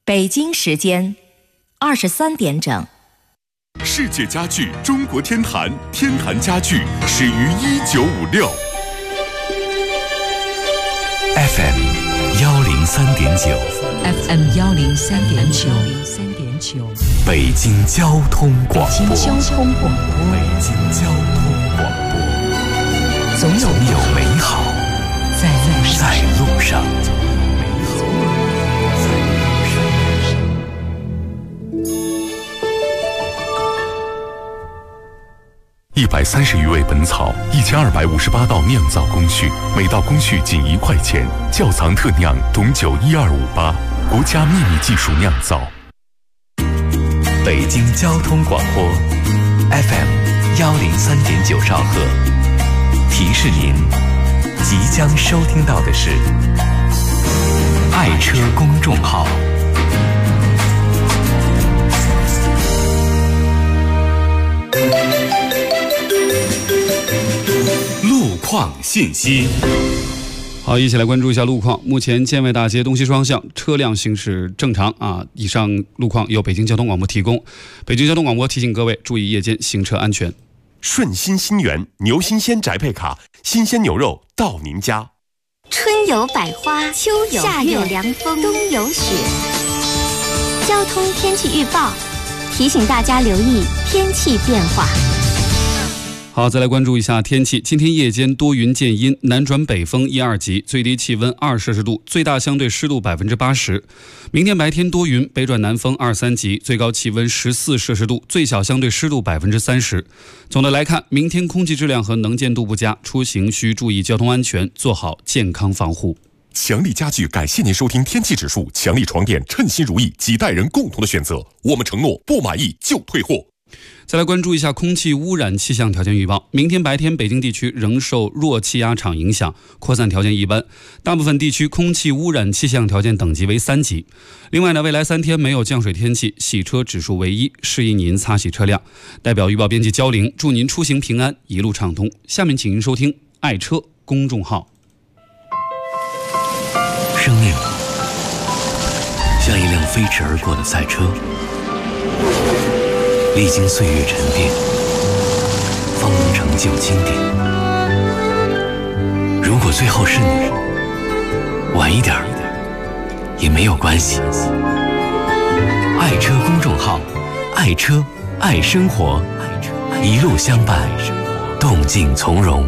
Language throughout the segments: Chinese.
北京时间23点整。 世界家具中国天坛，天坛家具始于1956。 FM 103.9，FM 103.9， 北京交通广播， 北京交通广播， 北京交通广播，总有美好在路上。130余味本草，1258道酿造工序，每道工序仅1块钱。窖藏特酿董酒12588，国家秘密技术酿造。北京交通广播 FM 103.9兆赫，提示您即将收听到的是爱车公众号。路况信息。 好，一起来关注一下路况。目前建外大街东西双向车辆行驶正常啊。以上路况由北京交通广播提供。北京交通广播提醒各位注意夜间行车安全。 顺心新源牛新鲜宅配卡，新鲜牛肉到您家。 春有百花，秋有夏有凉风，冬有雪。交通天气预报提醒大家留意天气变化。 好，再来关注一下天气。今天夜间多云见阴，南转北风1、2级，最低气温2摄氏度，最大相对湿度80%。明天白天多云，北转南风2、3级，最高气温14摄氏度，最小相对湿度30%。总的来看，明天空气质量和能见度不佳，出行需注意交通安全，做好健康防护。 强力家具感谢您收听天气指数，强力床垫称心如意，几代人共同的选择。我们承诺不满意就退货。 再来关注一下空气污染气象条件预报。明天白天北京地区仍受弱气压场影响，扩散条件一般，大部分地区空气污染气象条件等级为3级。另外呢，未来3天没有降水天气，洗车指数为1，适宜您擦洗车辆。代表预报编辑焦玲，祝您出行平安，一路畅通。下面请您收听爱车公众号。 生命像一辆飞驰而过的赛车，历经岁月沉淀，方能成就经典。如果最后是你，晚一点也没有关系。爱车公众号，爱车爱生活，一路相伴，动静从容。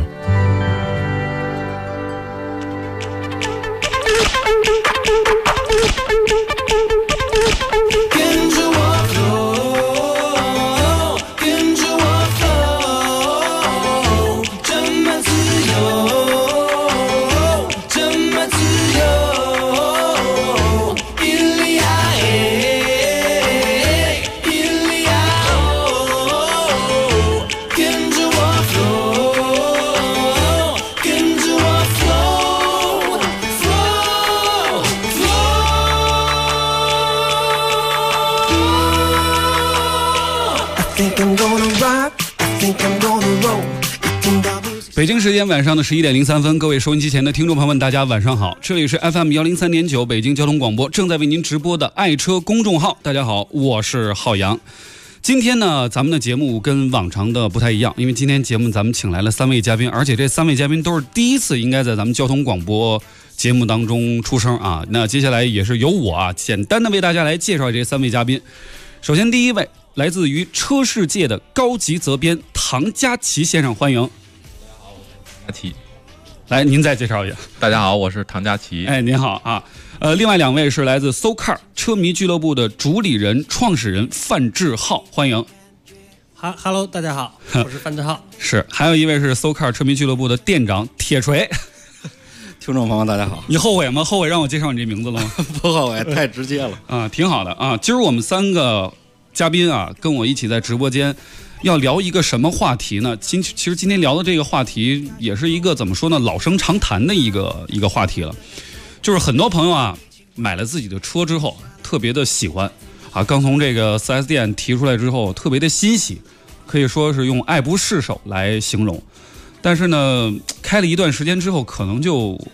北京时间晚上的11点03分，各位收音机前的听众朋友们，大家晚上好，这里是 FM 103.9北京交通广播正在为您直播的爱车公众号。大家好，我是浩洋。今天呢，咱们的节目跟往常的不太一样，因为今天节目咱们请来了3位嘉宾，而且这3位嘉宾都是第一次应该在咱们交通广播节目当中出声啊。那接下来也是由我简单的为大家来介绍这3位嘉宾。首先第一位来自于车世界的高级责编唐佳琪先生，欢迎。 佳琪， 来，您再介绍一下。 大家好，我是唐佳琪。 哎，您好啊。另外2位是来自 SoCar 车迷俱乐部的主理人、创始人范志浩，欢迎。 Hello， 大家好，我是范志浩。 是，还有一位是 SoCar 车迷俱乐部的店长铁锤。 听众朋友大家好。 你后悔吗？后悔让我介绍你这名字了吗？ 不后悔，太直接了啊，挺好的啊。今儿我们3个嘉宾啊，跟我一起在直播间。要聊一个什么话题呢？其实今天聊的这个话题也是一个怎么说呢，老生常谈的一个话题了。就是很多朋友啊，买了自己的车之后特别的喜欢啊，刚从这个 4S 店提出来之后特别的欣喜，可以说是用爱不释手来形容。但是呢，开了一段时间之后可能就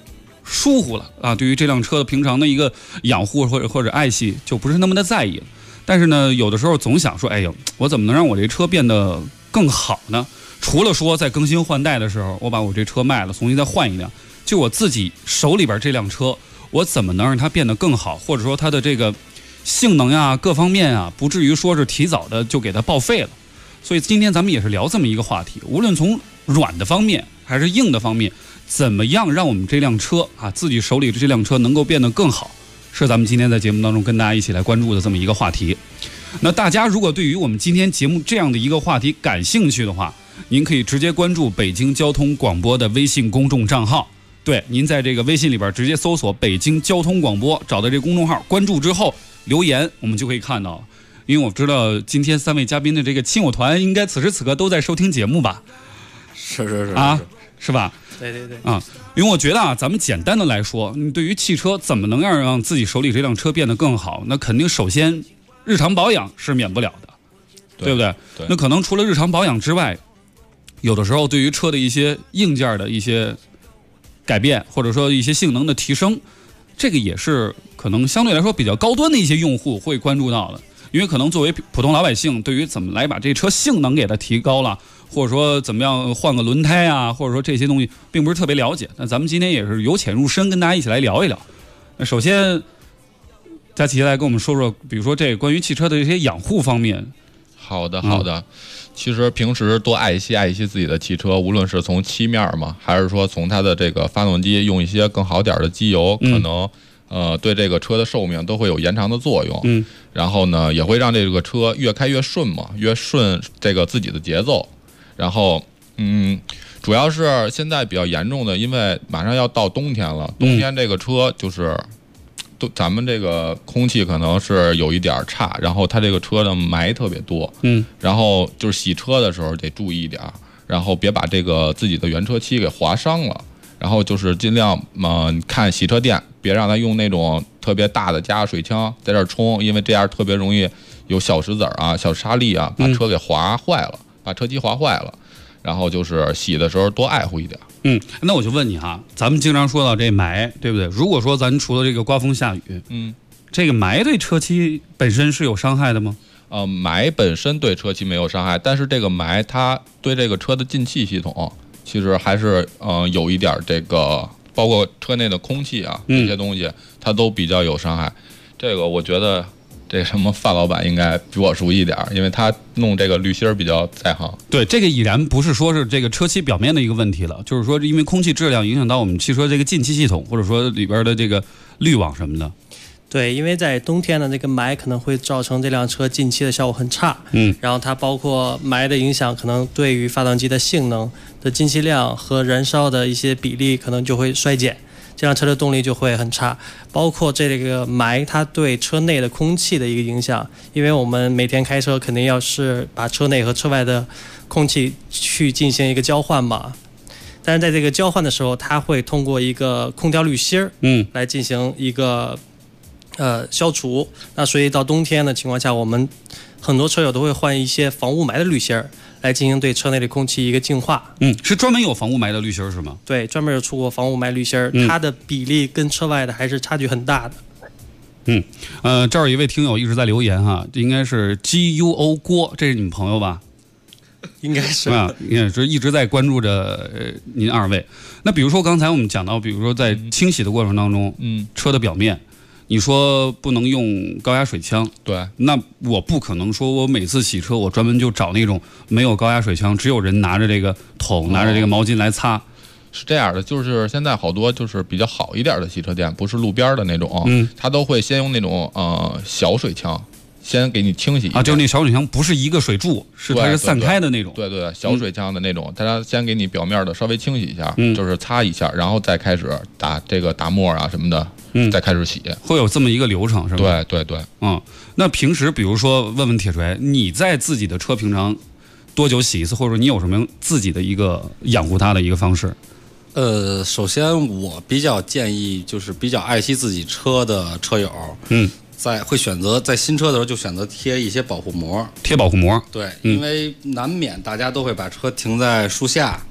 疏忽了啊，对于这辆车的平常的一个养护或者爱惜就不是那么的在意了。但是呢，有的时候总想说，哎呦，我怎么能让我这车变得更好呢？除了说在更新换代的时候，我把我这车卖了，重新再换一辆，就我自己手里边这辆车，我怎么能让它变得更好，或者说它的这个性能呀各方面啊，不至于说是提早的就给它报废了。所以今天咱们也是聊这么一个话题，无论从软的方面还是硬的方面，怎么样让我们这辆车啊，自己手里的这辆车能够变得更好，是咱们今天在节目当中跟大家一起来关注的这么一个话题。那大家如果对于我们今天节目这样的一个话题感兴趣的话，您可以直接关注北京交通广播的微信公众账号。对，您在这个微信里边直接搜索北京交通广播，找到这个公众号，关注之后留言，我们就可以看到。因为我知道今天3位嘉宾的这个亲友团应该此时此刻都在收听节目吧？ 是啊，是吧？ 对啊，因为我觉得啊，咱们简单的来说，你对于汽车怎么能让自己手里这辆车变得更好，那肯定首先日常保养是免不了的，对不对？ 对。 那可能除了日常保养之外，有的时候对于车的一些硬件的一些改变，或者说一些性能的提升，这个也是可能相对来说比较高端的一些用户会关注到的。因为可能作为普通老百姓，对于怎么来把这车性能给它提高了，或者说怎么样换个轮胎啊，或者说这些东西并不是特别了解。那咱们今天也是由浅入深，跟大家一起来聊一聊。那首先佳琪来跟我们说说，比如说这个关于汽车的这些养护方面。 好的，其实平时多爱惜自己的汽车，无论是从漆面嘛，还是说从它的这个发动机用一些更好点的机油，可能对这个车的寿命都会有延长的作用。然后呢，也会让这个车越开越顺嘛，越顺这个自己的节奏。然后主要是现在比较严重的，因为马上要到冬天了，冬天这个车就是咱们这个空气可能是有一点差，然后它这个车的霾特别多。然后就是洗车的时候得注意一点，然后别把这个自己的原车漆给划伤了。然后就是尽量看洗车店，别让它用那种特别大的加压水枪在这儿冲，因为这样特别容易有小石子啊、小沙粒啊，把车给划坏了，把车漆划坏了。然后就是洗的时候多爱护一点。 那我就问你哈，咱们经常说到这霾，对不对？如果说咱除了这个刮风下雨，这个霾对车漆本身是有伤害的吗？ 霾本身对车漆没有伤害，但是这个霾它对这个车的进气系统其实还是有一点这个，包括车内的空气啊这些东西，它都比较有伤害。这个我觉得这什么范老板应该比我熟悉一点，因为他弄这个滤芯比较在行。 对，这个已然不是说是这个车漆表面的一个问题了，就是说因为空气质量影响到我们汽车这个进气系统，或者说里边的这个滤网什么的。 对，因为在冬天的这个霾可能会造成这辆车进气的效果很差。然后它包括霾的影响，可能对于发动机的性能的进气量和燃烧的一些比例可能就会衰减，这辆车的动力就会很差。包括这个霾它对车内的空气的一个影响，因为我们每天开车肯定要是把车内和车外的空气去进行一个交换嘛。但是在这个交换的时候，它会通过一个空调滤芯来进行一个消除。那所以到冬天的情况下，我们很多车友都会换一些防雾霾的滤芯来进行对车内的空气一个净化。 是专门有防雾霾的滤芯是吗？ 对，专门有出过防雾霾滤芯，它的比例跟车外的还是差距很大的。 这儿有一位听友一直在留言哈，应该是 GUO 郭，这是你们朋友吧？ 应该是也是一直在关注着您二位。那比如说刚才我们讲到，比如说在清洗的过程当中，车的表面，你说不能用高压水枪， 对， 那我不可能说我每次洗车我专门就找那种没有高压水枪，只有人拿着这个桶、拿着这个毛巾来擦。 是这样的，就是现在好多就是比较好一点的洗车店，不是路边的那种，它都会先用那种小水枪先给你清洗一下就是那小水枪不是一个水柱，是它是散开的那种。 对，小水枪的那种，它先给你表面的稍微清洗一下，就是擦一下，然后再开始打沫啊什么的，再开始洗， 会有这么一个流程是吧？ 对。 那平时比如说问问铁锤，你在自己的车平常多久洗一次，或者说你有什么自己的一个养护它的一个方式？ 首先我比较建议，就是比较爱惜自己车的车友，会选择在新车的时候就选择贴一些保护膜。 贴保护膜， 对，因为难免大家都会把车停在树下，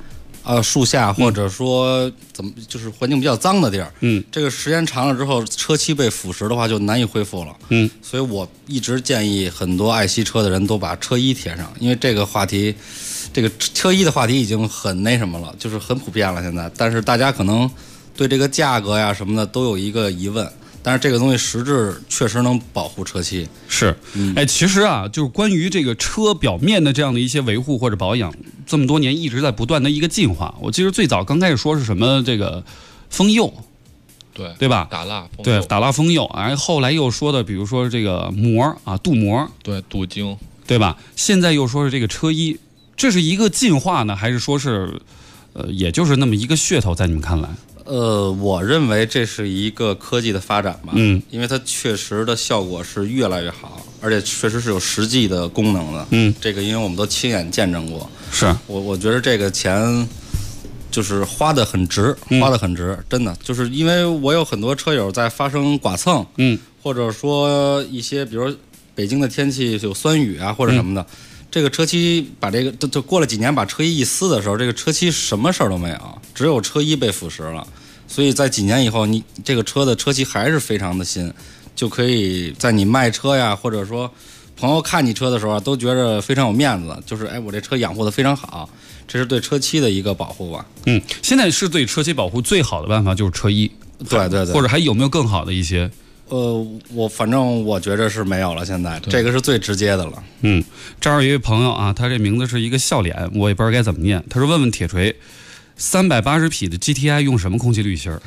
树下，或者说怎么就是环境比较脏的地儿，这个时间长了之后，车漆被腐蚀的话就难以恢复了，所以我一直建议很多爱惜车的人都把车衣贴上，因为这个话题，这个车衣的话题已经很那什么了，就是很普遍了现在，但是大家可能对这个价格呀什么的都有一个疑问。但是这个东西实质确实能保护车漆。 是，其实啊，就是关于这个车表面的这样的一些维护或者保养，这么多年一直在不断的一个进化。我记得最早刚开始说是什么这个封釉，对吧？ 打蜡封釉， 对，打蜡封釉，然后后来又说的，比如说这个膜啊，镀膜， 对，镀晶， 对吧？现在又说是这个车衣，这是一个进化呢，还是说是也就是那么一个噱头，在你们看来？ 我认为这是一个科技的发展吧，因为它确实的效果是越来越好，而且确实是有实际的功能的，这个因为我们都亲眼见证过。 是， 我觉得这个钱就是花得很值，花得很值，真的，就是因为我有很多车友在发生剐蹭，或者说一些比如北京的天气有酸雨啊或者什么的。这个车漆把这个就过了几年，把车衣一撕的时候，这个车漆什么事儿都没有，只有车衣被腐蚀了。所以在几年以后，你这个车的车漆还是非常的新，就可以在你卖车呀，或者说朋友看你车的时候啊，都觉得非常有面子，就是我这车养护的非常好，这是对车漆的一个保护吧。 现在是对车漆保护最好的办法就是车衣， 对， 或者还有没有更好的一些？ 反正我觉着是没有了，现在这个是最直接的了。 这儿有一位朋友啊，他这名字是一个笑脸，我也不知道该怎么念。他说问铁锤，380匹的 GTI 用什么空气滤芯儿？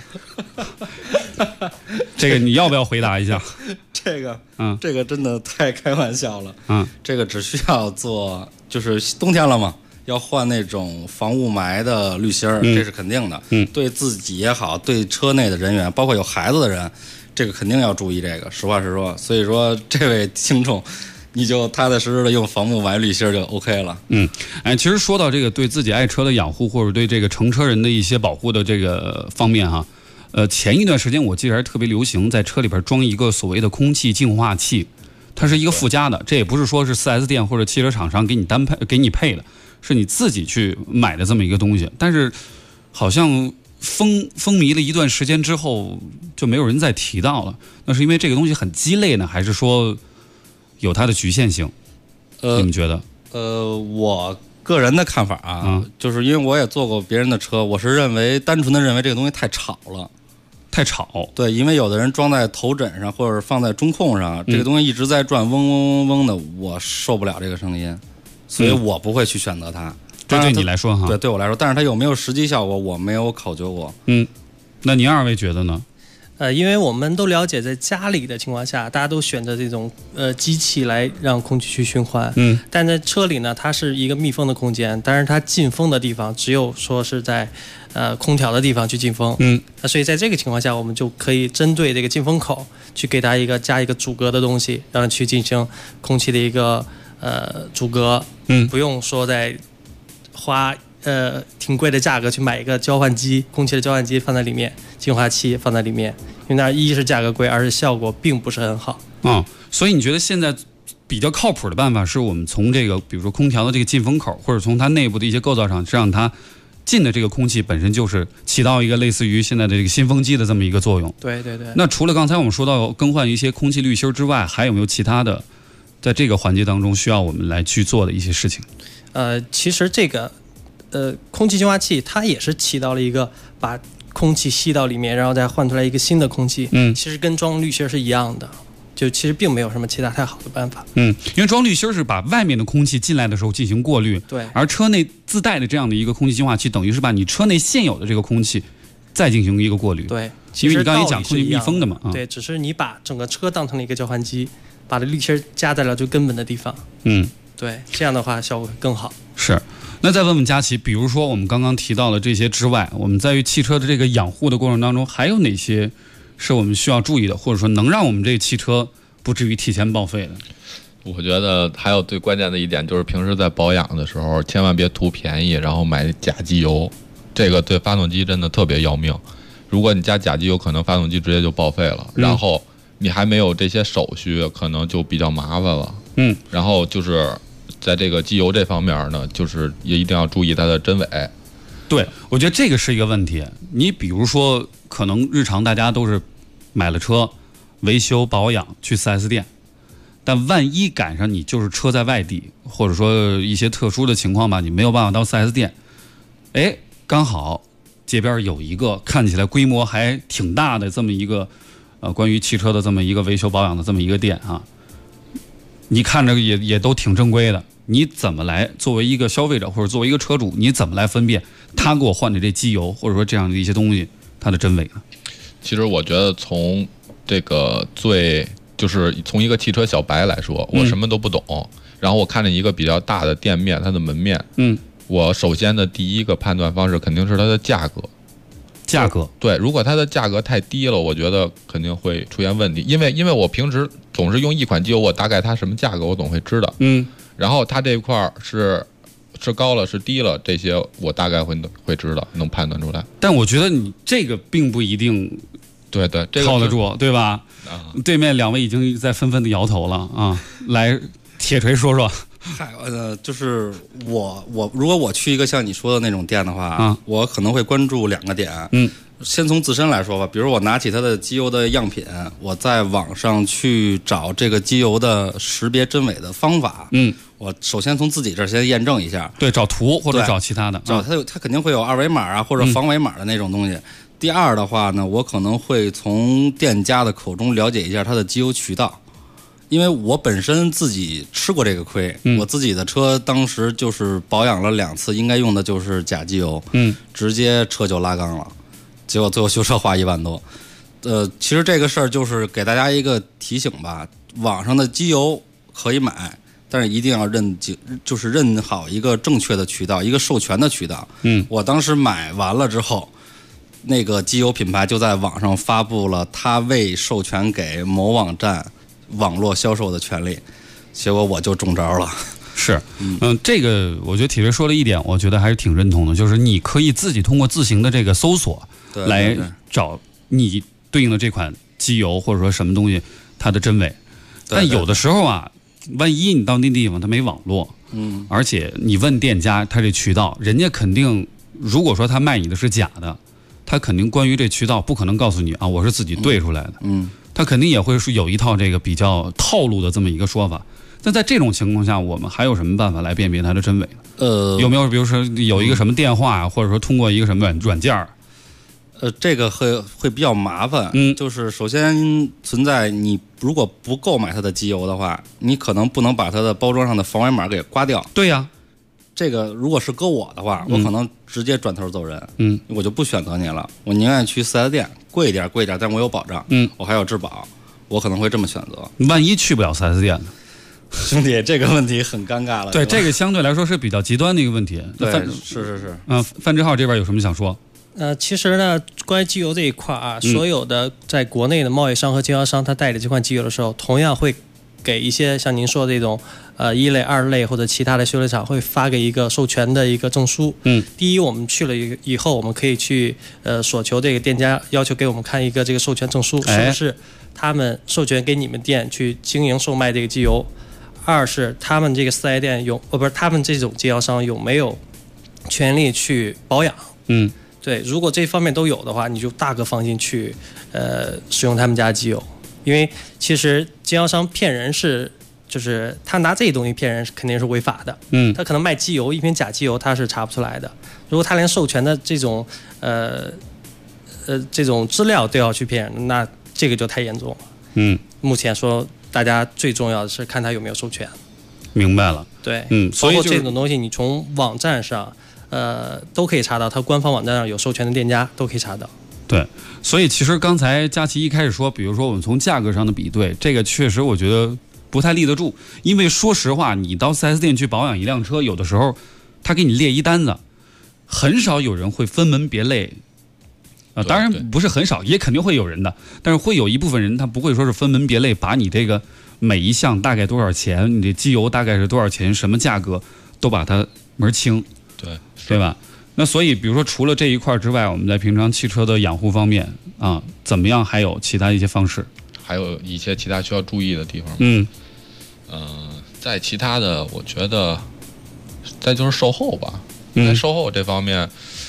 这个你要不要回答一下？ 这个真的太开玩笑了。这个只需要做，就是冬天了嘛，要换那种防雾霾的滤芯儿，这是肯定的。对自己也好，对车内的人员，包括有孩子的人。这个肯定要注意，这个实话实说。所以说，这位听众，你就踏踏实实的用防雾霾滤芯就 OK 了。 其实说到这个对自己爱车的养护，或者对这个乘车人的一些保护的这个方面哈，前一段时间我记得还特别流行，在车里边装一个所谓的空气净化器，它是一个附加的，这也不是说是4S 店或者汽车厂商给你配的，是你自己去买的这么一个东西。但是好像风靡了一段时间之后，就没有人再提到了。那是因为这个东西很鸡肋呢，还是说有它的局限性？你们觉得？ 我个人的看法啊，就是因为我也坐过别人的车，我是单纯的认为这个东西太吵了。 太吵。 对，因为有的人装在头枕上或者放在中控上，这个东西一直在转，嗡嗡嗡嗡的，我受不了这个声音，所以我不会去选择它。 这对你来说哈？ 对我来说，但是它有没有实际效果，我没有考究过。 那您二位觉得呢？ 因为我们都了解，在家里的情况下，大家都选择这种机器来让空气去循环。但在车里呢，它是一个密封的空间，但是它进风的地方只有说是在空调的地方去进风。所以在这个情况下，我们就可以针对这个进风口去给它加一个阻隔的东西，让它去进行空气的一个阻隔。不用说在花挺贵的价格去买一个交换机，空气的交换机放在里面，净化器放在里面，因为那一是价格贵，二是效果并不是很好。 所以你觉得现在比较靠谱的办法是我们从这个比如说空调的这个进风口，或者从它内部的一些构造上，让它进的这个空气本身就是起到一个类似于现在的这个新风机的这么一个作用。 对。 那除了刚才我们说到更换一些空气滤芯之外，还有没有其他的在这个环节当中需要我们来去做的一些事情？ 其实这个空气净化器它也是起到了一个把空气吸到里面，然后再换出来一个新的空气。其实跟装滤芯是一样的，就其实并没有什么其他太好的办法。 因为装滤芯是把外面的空气进来的时候进行过滤， 对， 而车内自带的这样的一个空气净化器，等于是把你车内现有的这个空气再进行一个过滤。 对， 因为你刚才讲空气密封的嘛。 对，只是你把整个车当成了一个交换机，把这滤芯加在了最根本的地方。对，这样的话效果会更好。 是。那再问问佳琪，比如说我们刚刚提到了这些之外，我们在于汽车的这个养护的过程当中，还有哪些是我们需要注意的，或者说能让我们这汽车不至于提前报废的？ 我觉得还有最关键的一点就是平时在保养的时候，千万别图便宜，然后买假机油，这个对发动机真的特别要命。如果你加假机油，可能发动机直接就报废了，然后你还没有这些手续，可能就比较麻烦了。然后就是在这个机油这方面呢，就是也一定要注意它的真伪。 对，我觉得这个是一个问题。你比如说，可能日常大家都是买了车，维修保养去4S 店，但万一赶上你就是车在外地，或者说一些特殊的情况吧，你没有办法到4S 店，哎，刚好街边有一个看起来规模还挺大的这么一个关于汽车的这么一个维修保养的这么一个店啊，你看着也都挺正规的。你怎么来作为一个消费者或者作为一个车主，你怎么来分辨他给我换的这机油或者说这样的一些东西它的真伪呢？ 其实我觉得从这个就是从一个汽车小白来说，我什么都不懂，然后我看着一个比较大的店面，它的门面，我首先的第一个判断方式肯定是它的价格。对，如果它的价格太低了，我觉得肯定会出现问题，因为我平时总是用一款机油，我大概它什么价格我总会知道，然后它这一块是高了是低了，这些我大概会知道，能判断出来。 但我觉得你这个并不一定对，这个靠得住，对吧？对面两位已经在纷纷的摇头了啊！来，铁锤说说。 嗨，就是我如果我去一个像你说的那种店的话，我可能会关注2个点。先从自身来说吧，比如我拿起它的机油的样品，我在网上去找这个机油的识别真伪的方法。我首先从自己这儿先验证一下。 对，找图或者找其他的， 找它肯定会有2维码啊或者防伪码的那种东西。第二的话呢，我可能会从店家的口中了解一下它的机油渠道。因为我本身自己吃过这个亏，我自己的车当时就是保养了2次，应该用的就是假机油，直接车就拉缸了，结果最后修车花1万多。其实这个事儿就是给大家一个提醒吧，网上的机油可以买，但是一定要认好一个正确的渠道，一个授权的渠道。我当时买完了之后，那个机油品牌就在网上发布了他未授权给某网站网络销售的权利，结果我就中招了。 是，这个我觉得铁锤说了一点，我觉得还是挺认同的，就是你可以自己通过自行的这个搜索来找你对应的这款机油或者说什么东西它的真伪。但有的时候啊，万一你到那地方它没网络，而且你问店家他这渠道，人家肯定如果说他卖你的是假的，他肯定关于这渠道不可能告诉你啊，我是自己兑出来的。他肯定也会是有一套这个比较套路的这么一个说法。那在这种情况下，我们还有什么办法来辨别它的真伪呢？有没有比如说有一个什么电话啊，或者说通过一个什么软件？ 这个会比较麻烦。就是首先存在你如果不购买它的机油的话，你可能不能把它的包装上的防伪码给刮掉。 对呀。 这个如果是搁我的话，我可能直接转头走人。我就不选择你了，我宁愿去4S店，贵一点，但我有保障。我还有质保，我可能会这么选择。 万一去不了4S店呢？ 兄弟，这个问题很尴尬了。 对，这个相对来说是比较极端的一个问题。 对，是。 范志浩这边有什么想说？ 其实呢，关于机油这一块啊，所有的在国内的贸易商和经销商，他代理这款机油的时候，同样会给一些像您说的这种1类、2类或者其他的修理厂会发给一个授权的一个证书。第一，我们去了以后，我们可以去索求这个店家要求给我们看一个这个授权证书，是不是他们授权给你们店去经营售卖这个机油？二是他们这个4S店他们这种经销商有没有权利去保养？对，如果这方面都有的话，你就大可放心去使用他们家机油。因为其实经销商骗人就是他拿这些东西骗人肯定是违法的。他可能卖机油，一瓶假机油他是查不出来的。如果他连授权的这种这种资料都要去骗人，那这个就太严重了。目前说大家最重要的是看他有没有授权。 明白了。 对，所以包括这种东西，你从网站上都可以查到，他官方网站上有授权的店家都可以查到。 对，所以其实刚才佳琪一开始说，比如说我们从价格上的比对，这个确实我觉得不太立得住，因为说实话，你到4S店去保养一辆车，有的时候他给你列一单子，很少有人会分门别类。当然不是很少，也肯定会有人的，但是会有一部分人他不会说是分门别类，把你这个每一项大概多少钱，你这机油大概是多少钱，什么价格都把它门清，对吧？那所以比如说除了这一块之外，我们在平常汽车的养护方面啊，怎么样还有其他一些方式？ 还有一些其他需要注意的地方。在其他的我觉得再就是售后吧。在售后这方面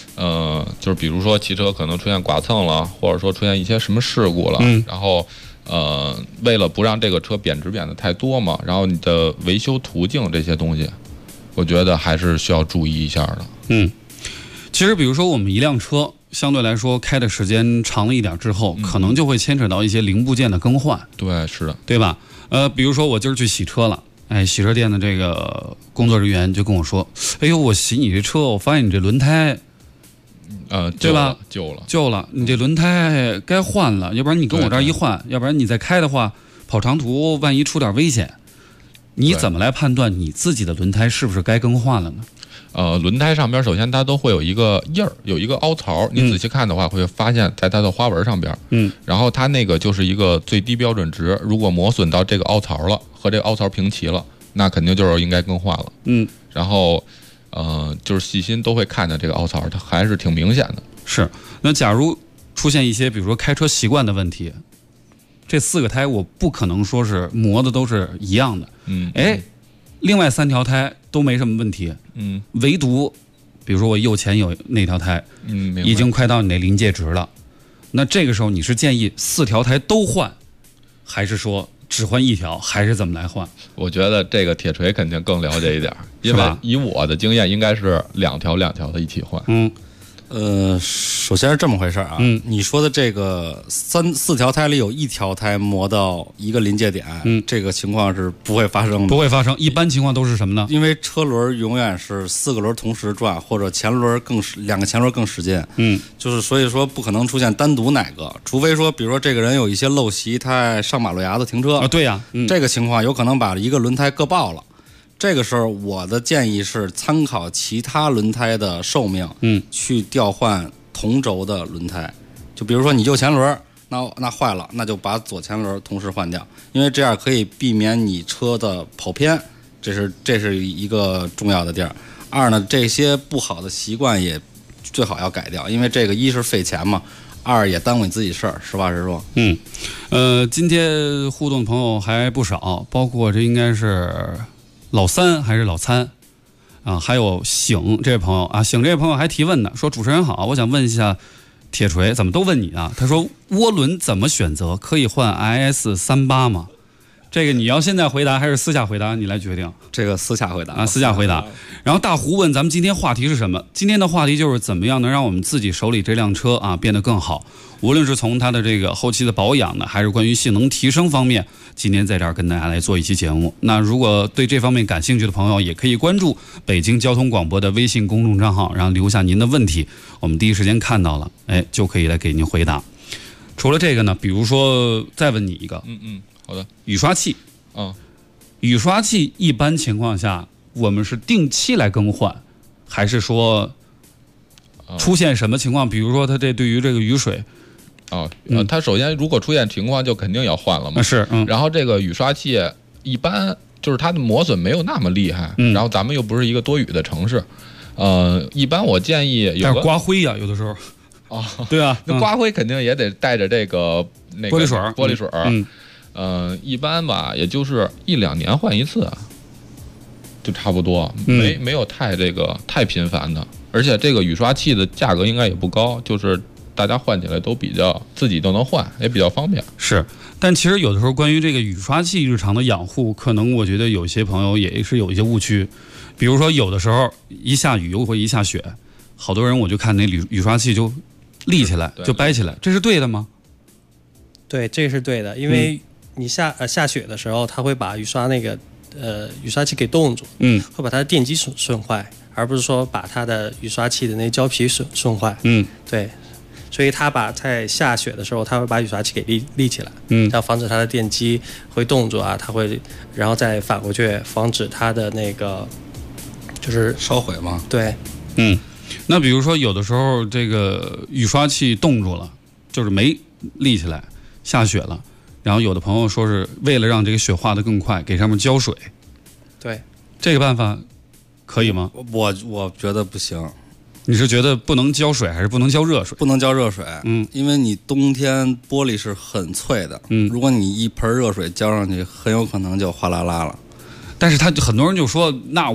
就是比如说汽车可能出现剐蹭了，或者说出现一些什么事故了，然后为了不让这个车贬值贬得太多嘛，然后你的维修途径这些东西，我觉得还是需要注意一下的。 其实比如说我们一辆车相对来说开的时间长了一点之后，可能就会牵扯到一些零部件的更换。 对，是的， 对吧？比如说我今儿去洗车了，洗车店的这个工作人员就跟我说：“哎呦，我洗你这车，我发现你这轮胎，对吧？旧了，你这轮胎该换了，要不然你跟我这儿一换，要不然你再开的话，跑长途万一出点危险，你怎么来判断你自己的轮胎是不是该更换了呢？” 轮胎上边首先它都会有一个印儿，有一个凹槽，你仔细看的话会发现在它的花纹上边，然后它那个就是一个最低标准值，如果磨损到这个凹槽了，和这个凹槽平齐了，那肯定就是应该更换了。然后就是细心都会看见这个凹槽，它还是挺明显的。 是，那假如出现一些比如说开车习惯的问题，这4个胎我不可能说是磨的都是一样的，另外3条胎都没什么问题，唯独比如说我右前有那条胎，已经快到你那临界值了，那这个时候你是建议4条胎都换，还是说只换1条，还是怎么来换？ 我觉得这个铁锤肯定更了解一点，因为以我的经验应该是2条的一起换。 首先是这么回事啊，你说的这个4条胎里有1条胎磨到一个临界点，这个情况是不会发生的， 不会发生。一般情况都是什么呢？ 因为车轮永远是4个轮同时转，或者前轮2个前轮更使劲，就是所以说不可能出现单独哪个，除非说比如说这个人有一些陋习，他爱上马路牙子停车对呀， 这个情况有可能把一个轮胎硌爆了。这个时候我的建议是参考其他轮胎的寿命，去调换同轴的轮胎。就比如说你右前轮那坏了，那就把左前轮同时换掉，因为这样可以避免你车的跑偏，这是一个重要的地儿。2呢，这些不好的习惯也最好要改掉，因为这个1是费钱嘛，2也耽误你自己事儿，实话实说。 今天互动的朋友还不少，包括这应该是老3还是老3啊？还有醒这位朋友啊，醒这位朋友还提问呢，说主持人好，我想问一下铁锤，怎么都问你啊？他说涡轮怎么选择？可以换 IS38吗？这个你要现在回答还是私下回答？你来决定。 这个私下回答啊，私下回答。然后大胡问咱们今天话题是什么？今天的话题就是怎么样能让我们自己手里这辆车啊变得更好，无论是从它的这个后期的保养呢，还是关于性能提升方面，今天在这儿跟大家来做一期节目。那如果对这方面感兴趣的朋友，也可以关注北京交通广播的微信公众账号，然后留下您的问题，我们第一时间看到了，就可以来给您回答。除了这个呢，比如说再问你一个， 好的， 雨刷器，雨刷器一般情况下我们是定期来更换，还是说出现什么情况，比如说它这对于这个雨水它首先如果出现情况就肯定要换了嘛， 是， 然后这个雨刷器一般就是它的磨损没有那么厉害，然后咱们又不是一个多雨的城市，一般我建议有但是刮灰呀，有的时候对啊， 那刮灰肯定也得带着这个那个玻璃水，一般吧，也就是1-2年换一次，就差不多，没有太频繁的，而且这个雨刷器的价格应该也不高，就是大家换起来都比较自己都能换，也比较方便。 是，但其实有的时候关于这个雨刷器日常的养护，可能我觉得有些朋友也是有一些误区，比如说有的时候一下雨又会一下雪，好多人我就看那雨刷器就立起来就掰起来，这是对的吗？ 对，这是对的，因为你下雪的时候，它会把雨刷器给冻住，会把它的电机损坏，而不是说把它的雨刷器的那胶皮损坏，对，所以它在下雪的时候，它会把雨刷器给立起来，要防止它的电机会冻住啊，它会，然后再反过去防止它的那个就是烧毁嘛， 对， 那比如说有的时候这个雨刷器冻住了，就是没立起来，下雪了，然后有的朋友说是为了让这个雪化得更快，给上面浇水， 对， 这个办法可以吗？ 我觉得不行。 你是觉得不能浇水还是不能浇热水？ 不能浇热水，因为你冬天玻璃是很脆的，如果你一盆热水浇上去，很有可能就哗啦啦了。 但是很多人就说，那我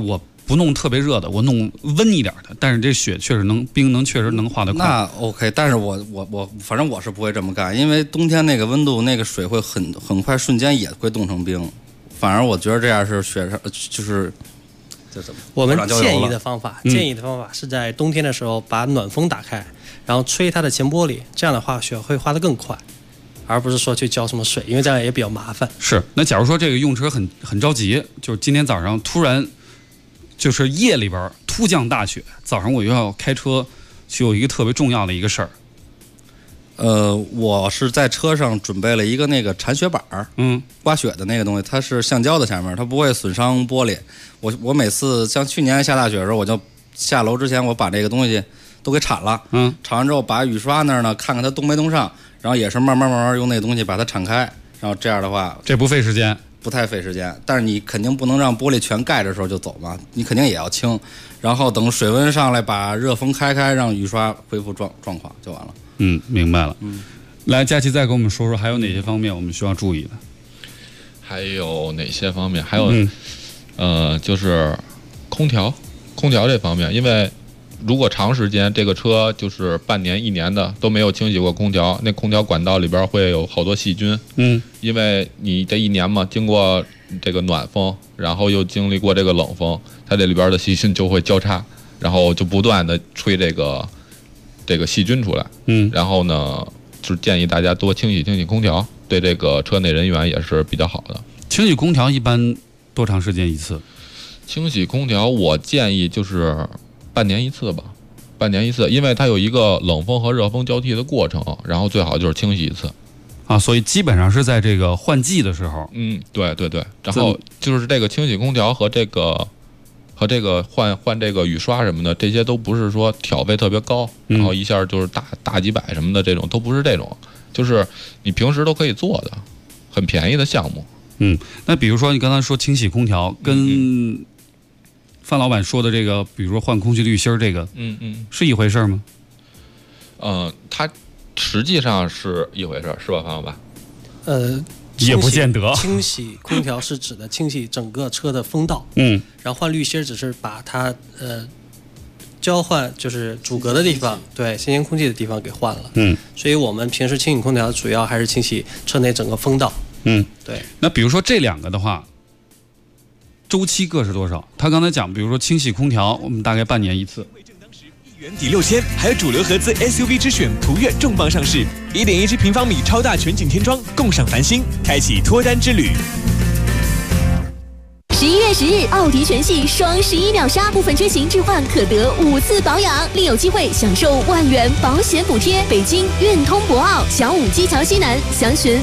不弄特别热的，我弄温一点的，但是这雪确实确实能化得快。 那 OK， 但是我反正我是不会这么干，因为冬天那个温度，那个水会很快瞬间也会冻成冰。反而我觉得这样是雪上就是这怎么？ 我们建议的方法是在冬天的时候把暖风打开，然后吹它的前玻璃，这样的话雪会化得更快。而不是说去浇什么水，因为这样也比较麻烦。 是，那假如说这个用车很着急，就是今天早上突然就是夜里边突降大雪，早上我又要开车，去有一个特别重要的一个事儿。 我是在车上准备了一个那个铲雪板，刮雪的那个东西，它是橡胶的，下面它不会损伤玻璃。我每次像去年下大雪的时候，我就下楼之前我把这个东西都给铲了，铲完之后把雨刷那儿呢看看它冻没冻上。然后也是慢慢用那个东西把它铲开，然后这样的话， 这不费时间， 不太费时间。但是你肯定不能让玻璃全盖着时候就走嘛，你肯定也要清。然后等水温上来，把热风开，让雨刷恢复状况就完了。 明白了。来，佳琪再给我们说说还有哪些方面我们需要注意的？ 还有哪些方面？还有，就是空调这方面，因为。如果长时间这个车就是半年1年的都没有清洗过空调，那空调管道里边会有好多细菌。因为你这1年嘛，经过这个暖风，然后又经历过这个冷风，它这里边的细菌就会交叉，然后就不断的吹这个细菌出来。然后呢，就是建议大家多清洗空调，对这个车内人员也是比较好的。 清洗空调一般多长时间一次？ 清洗空调我建议就是半年一次吧，因为它有一个冷风和热风交替的过程，然后最好就是清洗一次。 所以基本上是在这个换季的时候。 对。然后就是这个清洗空调和这个换这个雨刷什么的，这些都不是说挑费特别高，然后一下就是大几百什么的这种，都不是这种，就是你平时都可以做的，很便宜的项目。 那比如说你刚才说清洗空调跟范老板说的这个，比如说换空气滤芯这个，是一回事吗？ 它实际上是一回事，是吧，范老板？ 也不见得。 清洗空调是指的清洗整个车的风道，然后换滤芯只是把它交换就是阻隔的地方，对新鲜空气的地方给换了。所以我们平时清洗空调主要还是清洗车内整个风道。对。 那比如说这两个的话。周期各是多少？他刚才讲，比如说清洗空调，我们大概半年一次。 1元抵6000，还有主流合资 SUV 之选途岳重磅上市，1.1平方米超大全景天窗，共赏繁星，开启脱单之旅。 11月10日，奥迪全系双11秒杀，部分车型置换可得5次保养，另有机会享受10000元保险补贴。北京运通博奥小武基桥西南，详询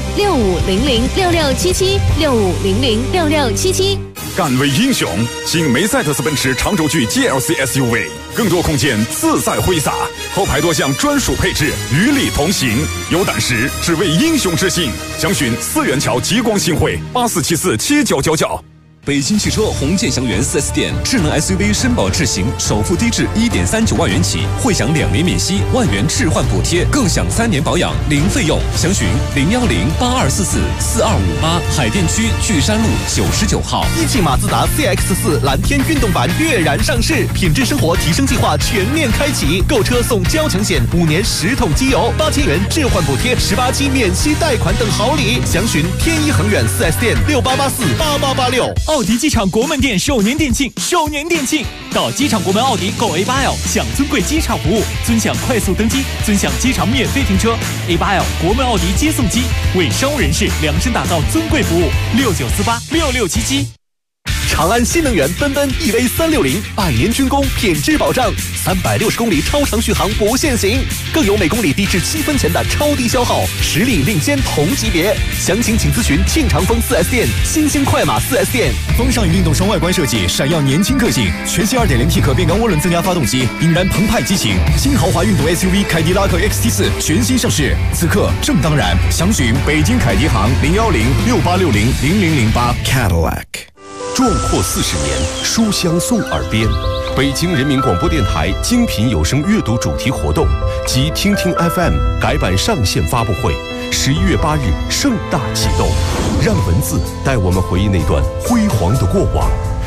65006677，65006677。 敢为英雄，新梅赛德斯奔驰长轴距 GLC SUV， 更多空间自在挥洒，后排多项专属配置与你同行。有胆识，只为英雄之心。详询4元桥极光新会84747999。 北京汽车红箭祥源 4S 店，智能 SUV 绅宝智行，首付低至1.39万元起，会享2年免息，10000元置换补贴，更享3年保养零费用。详询01082444258，海淀区巨山路99号。 一汽马自达 CX-4 蓝天运动版跃然上市，品质生活提升计划全面开启，购车送交强险，5年10桶机油，8000元置换补贴，18期免息贷款等好礼。详询天一恒远 4S 店68848886。奥迪机场国门店首年店庆，到机场国门奥迪购 A8L， 享尊贵机场服务，尊享快速登机，尊享机场免费停车。A8L 国门奥迪接送机，为商务人士量身打造尊贵服务，69486677。长安新能源奔奔 EV360，100年军工品质保障，360公里超长续航不限行，更有每公里低至7分钱的超低消耗，实力领先同级别。详情请咨询庆长丰 4S 店、新兴快马 4S 店。 风尚运动双外观设计，闪耀年轻个性。全新 2.0T 可变缸涡轮增压发动机，引燃澎湃激情。新豪华运动 SUV 凯迪拉克 XT4 全新上市，此刻正当然。详询北京凯迪行01068600008 Cadillac。 壮阔40年，书香送耳边。北京人民广播电台精品有声阅读主题活动及听听 FM 改版上线发布会，11月8日盛大启动，让文字带我们回忆那段辉煌的过往。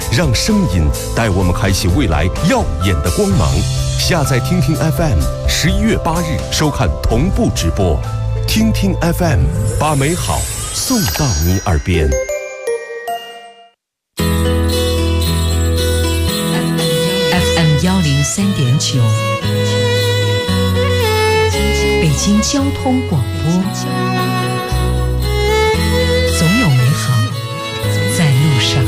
让声音带我们开启未来耀眼的光芒。下载听听 FM，11月8日收看同步直播。听听 FM， 把美好送到你耳边。 FM 103.9，北京交通广播。总有美好在路上。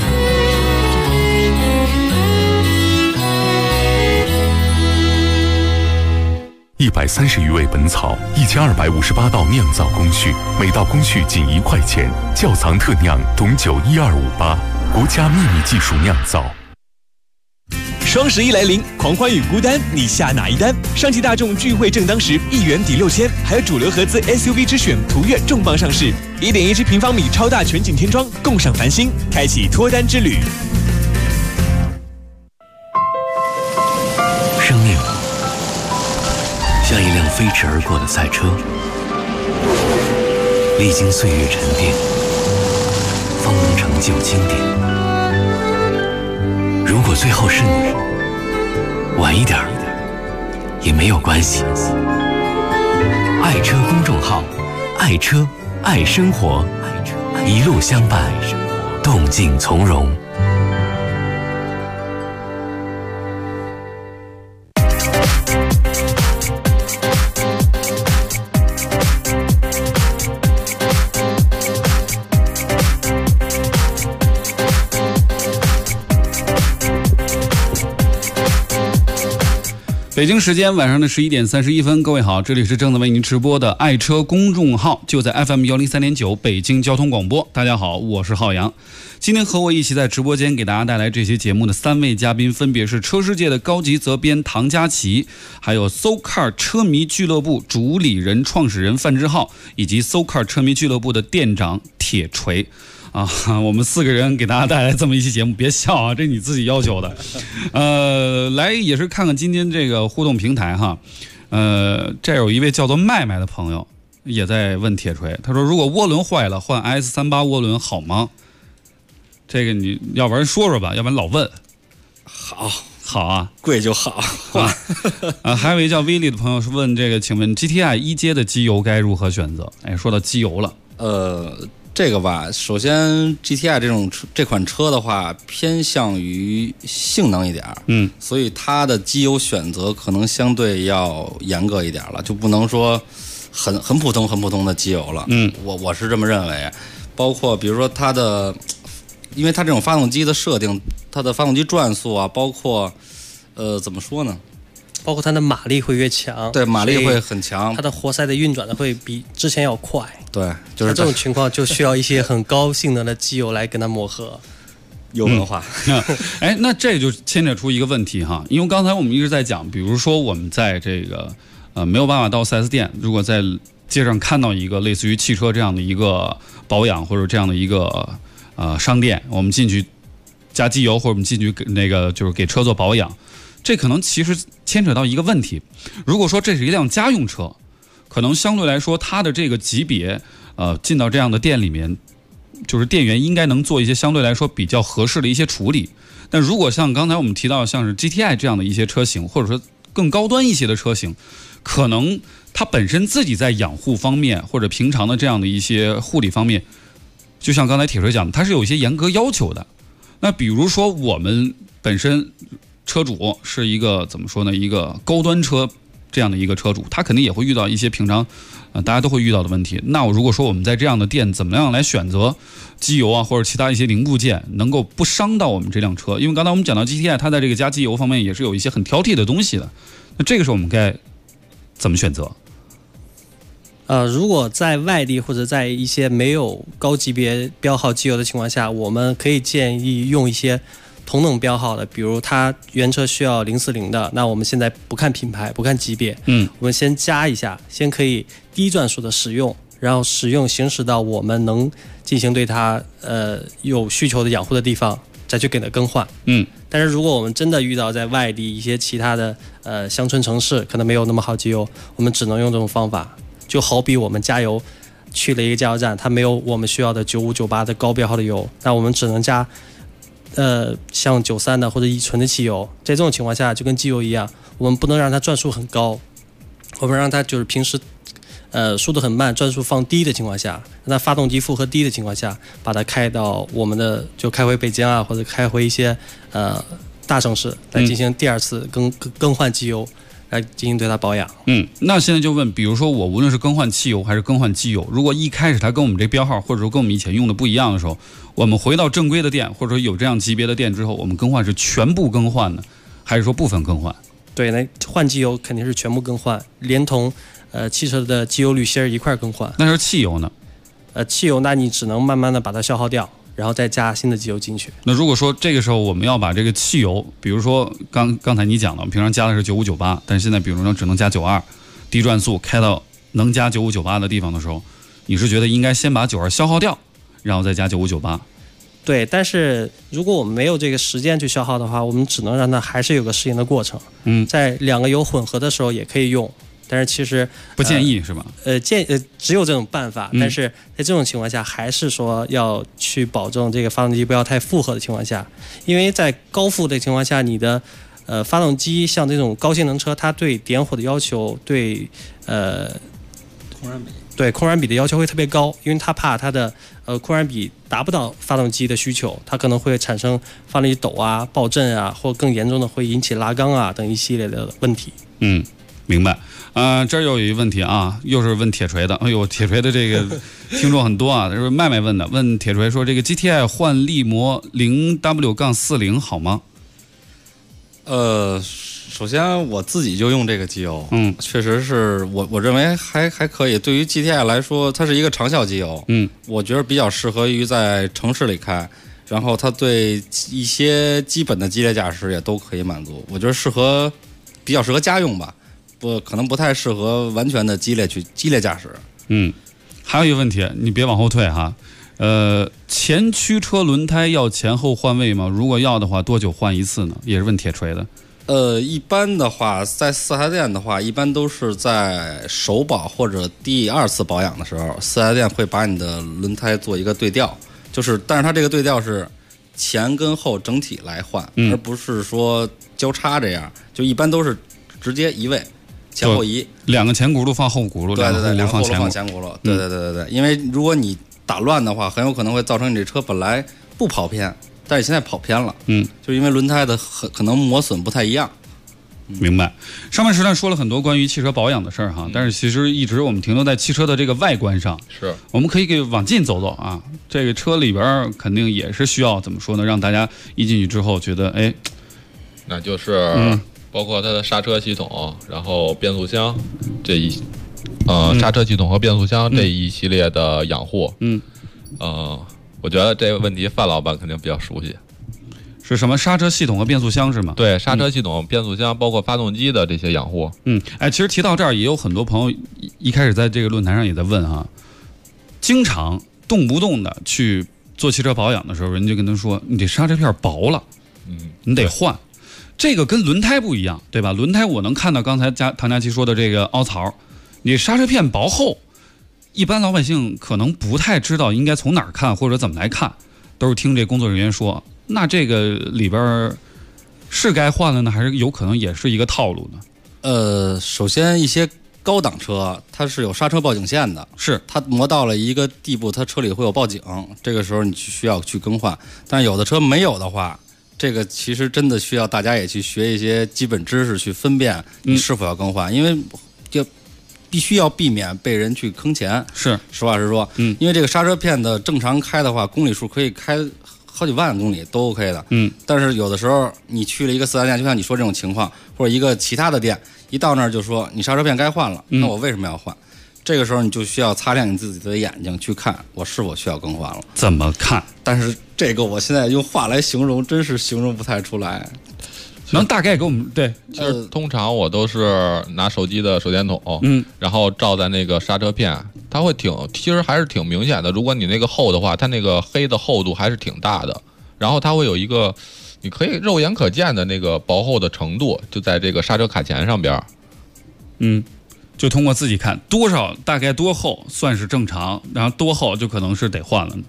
130余味本草，1258道酿造工序，每道工序仅1块钱。窖藏特酿董酒12588，国家秘密技术酿造。 双11来临，狂欢与孤单，你下哪一单？上汽大众聚会正当时，1元抵6000，还有主流合资 SUV 之选途岳重磅上市，1.17平方米超大全景天窗，共赏繁星，开启脱单之旅。 生命像一辆飞驰而过的赛车，历经岁月沉淀，方能成就经典。如果最后是你，晚一点也没有关系。爱车公众号，爱车爱生活，一路相伴，动静从容。 北京时间晚上的11点31分，各位好，这里是正在为您直播的爱车公众号，就在 FM 103.9北京交通广播。大家好，我是浩洋。今天和我一起在直播间给大家带来这期节目的3位嘉宾，分别是车世界的高级责编唐佳琪，还有 SoCar 车迷俱乐部主理人创始人范志浩，以及 SoCar 车迷俱乐部的店长铁锤。我们4个人给大家带来这么一期节目，别笑啊，这你自己要求的。来也是看看今天这个互动平台哈。这有一位叫做麦麦的朋友也在问铁锤，他说如果涡轮坏了换 S38 涡轮好吗？这个你要不然说说吧，要不然老问。好啊， 贵就好。 还有一位叫威利的朋友是问这个，请问 GTI 1阶的机油该如何选择？说到机油了， 这个吧，首先 GTI 这款车的话，偏向于性能一点，所以它的机油选择可能相对要严格一点了，就不能说很普通的机油了。我是这么认为，包括比如说它的，因为它这种发动机的设定，它的发动机转速啊，包括怎么说呢？ 包括它的马力会越强， 对，马力会很强， 它的活塞的运转的会比之前要快。 对，就是这种情况就需要一些很高性能的机油来跟它磨合。 有文化。 那这就牵扯出一个问题哈，因为刚才我们一直在讲，比如说我们在这个没有办法到 4S 店，如果在街上看到一个类似于汽车这样的一个保养或者这样的一个商店，我们进去加机油，或者我们进去那个就是给车做保养。这可能其实牵扯到一个问题，如果说这是一辆家用车，可能相对来说它的这个级别进到这样的店里面，就是店员应该能做一些相对来说比较合适的一些处理。但如果像刚才我们提到像是 GTI 这样的一些车型，或者说更高端一些的车型，可能它本身自己在养护方面或者平常的这样的一些护理方面，就像刚才铁锤讲的，它是有一些严格要求的。那比如说我们本身车主是一个怎么说呢？一个高端车这样的一个车主，他肯定也会遇到一些平常大家都会遇到的问题。那我如果说我们在这样的店怎么样来选择机油啊，或者其他一些零部件，能够不伤到我们这辆车？因为刚才我们讲到 GTI， 它在这个加机油方面也是有一些很挑剔的东西的。那这个时候我们该怎么选择？ 如果在外地或者在一些没有高级别标号机油的情况下，我们可以建议用一些同等标号的，比如它原车需要040的，那我们现在不看品牌，不看级别，我们先加一下，先可以低转速的使用，然后使用行驶到我们能进行对它有需求的养护的地方，再去给它更换。但是如果我们真的遇到在外地一些其他的乡村城市，可能没有那么好机油，我们只能用这种方法。就好比我们加油去了一个加油站，它没有我们需要的95、98的高标号的油，那我们只能加像93的或者乙醇的汽油，在这种情况下就跟机油一样，我们不能让它转速很高，我们让它就是平时速度很慢，转速放低的情况下，让它发动机负荷低的情况下，把它开到我们的就开回北京啊，或者开回一些大城市来进行第二次更换机油，来进行对它保养。 那现在就问，比如说我无论是更换汽油还是更换机油，如果一开始它跟我们这标号或者说跟我们以前用的不一样的时候，我们回到正规的店或者说有这样级别的店之后，我们更换是全部更换呢，还是说部分更换？ 对，那换机油肯定是全部更换，连同汽车的机油滤芯一块更换。 那是汽油呢？ 汽油那你只能慢慢的把它消耗掉，然后再加新的机油进去。 那如果说这个时候我们要把这个汽油，比如说刚才你讲的，平常加的是9598，但是现在比如说只能加92，低转速开到能加9598的地方的时候，你是觉得应该先把92消耗掉，然后再加9598？ 对，但是如果我们没有这个时间去消耗的话，我们只能让它还是有个适应的过程。在两个油混合的时候也可以用，但是其实不建议是吧？ 只有这种办法，但是在这种情况下，还是说要去保证这个发动机不要太负荷的情况下，因为在高负的情况下，你的发动机像这种高性能车，它对点火的要求，对空燃比的要求会特别高，因为它怕它的空燃比达不到发动机的需求，它可能会产生发动机抖啊、爆震啊，或更严重的会引起拉缸啊等一系列的问题。 明白。这儿又有一个问题啊，又是问铁锤的。哎呦，铁锤的这个听众很多啊。这是麦麦问的，问铁锤说：“这个 GTI 换力摩 0W-40 好吗？” 首先我自己就用这个机油，确实是我认为还可以。对于 GTI 来说，它是一个长效机油，我觉得比较适合于在城市里开，然后它对一些基本的激烈驾驶也都可以满足。我觉得比较适合家用吧。可能不太适合完全的激烈驾驶。 还有一个问题，你别往后退哈。前驱车轮胎要前后换位吗？如果要的话，多久换一次呢？也是问铁锤的。 一般的话，在四 S 店的话，一般都是在首保或者第二次保养的时候，四 S 店会把你的轮胎做一个对调，但是它这个对调是前跟后整体来换，而不是说交叉这样，就一般都是直接移位。前后移， 两个前轱辘放后轱辘， 两个后轱辘放前轱辘，对，因为如果你打乱的话，很有可能会造成你这车本来不跑偏，但是现在跑偏了，就是因为轮胎的可能磨损不太一样。 明白。上半时段说了很多关于汽车保养的事儿哈，但是其实一直我们停留在汽车的这个外观上， 是我们可以往近走走啊。这个车里边肯定也是需要怎么说呢，让大家一进去之后觉得那就是包括它的刹车系统，然后变速箱刹车系统和变速箱这一系列的养护。我觉得这个问题范老板肯定比较熟悉。 是什么刹车系统和变速箱是吗？ 对，刹车系统、变速箱，包括发动机的这些养护。 其实提到这儿，也有很多朋友一开始在这个论坛上也在问哈，经常动不动的去做汽车保养的时候，人家就跟他说，你这刹车片薄了，你得换。这个跟轮胎不一样，对吧？轮胎我能看到刚才唐佳琪说的这个凹槽，你刹车片薄厚，一般老百姓可能不太知道应该从哪儿看或者怎么来看，都是听这工作人员说。那这个里边是该换了呢，还是有可能也是一个套路呢？ 首先一些高档车它是有刹车报警线的， 是它磨到了一个地步，它车里会有报警，这个时候你需要去更换。但是有的车没有的话，这个其实真的需要大家也去学一些基本知识，去分辨你是否要更换，因为就必须要避免被人去坑钱。 是， 实话实说，因为这个刹车片的正常开的话，公里数可以开好几万公里都 OK 的。但是有的时候你去了一个四 S 店，就像你说这种情况，或者一个其他的店，一到那儿就说你刹车片该换了，那我为什么要换？这个时候你就需要擦亮你自己的眼睛去看我是否需要更换了。 怎么看？ 但是这个我现在用话来形容，真是形容不太出来。 能大概给我们其实通常我都是拿手机的手电筒，然后照在那个刹车片，它会其实还是挺明显的。如果你那个厚的话，它那个黑的厚度还是挺大的，然后它会有一个你可以肉眼可见的那个薄厚的程度，就在这个刹车卡钳上边。 就通过自己看多少大概多厚算是正常，然后多厚就可能是得换了呢。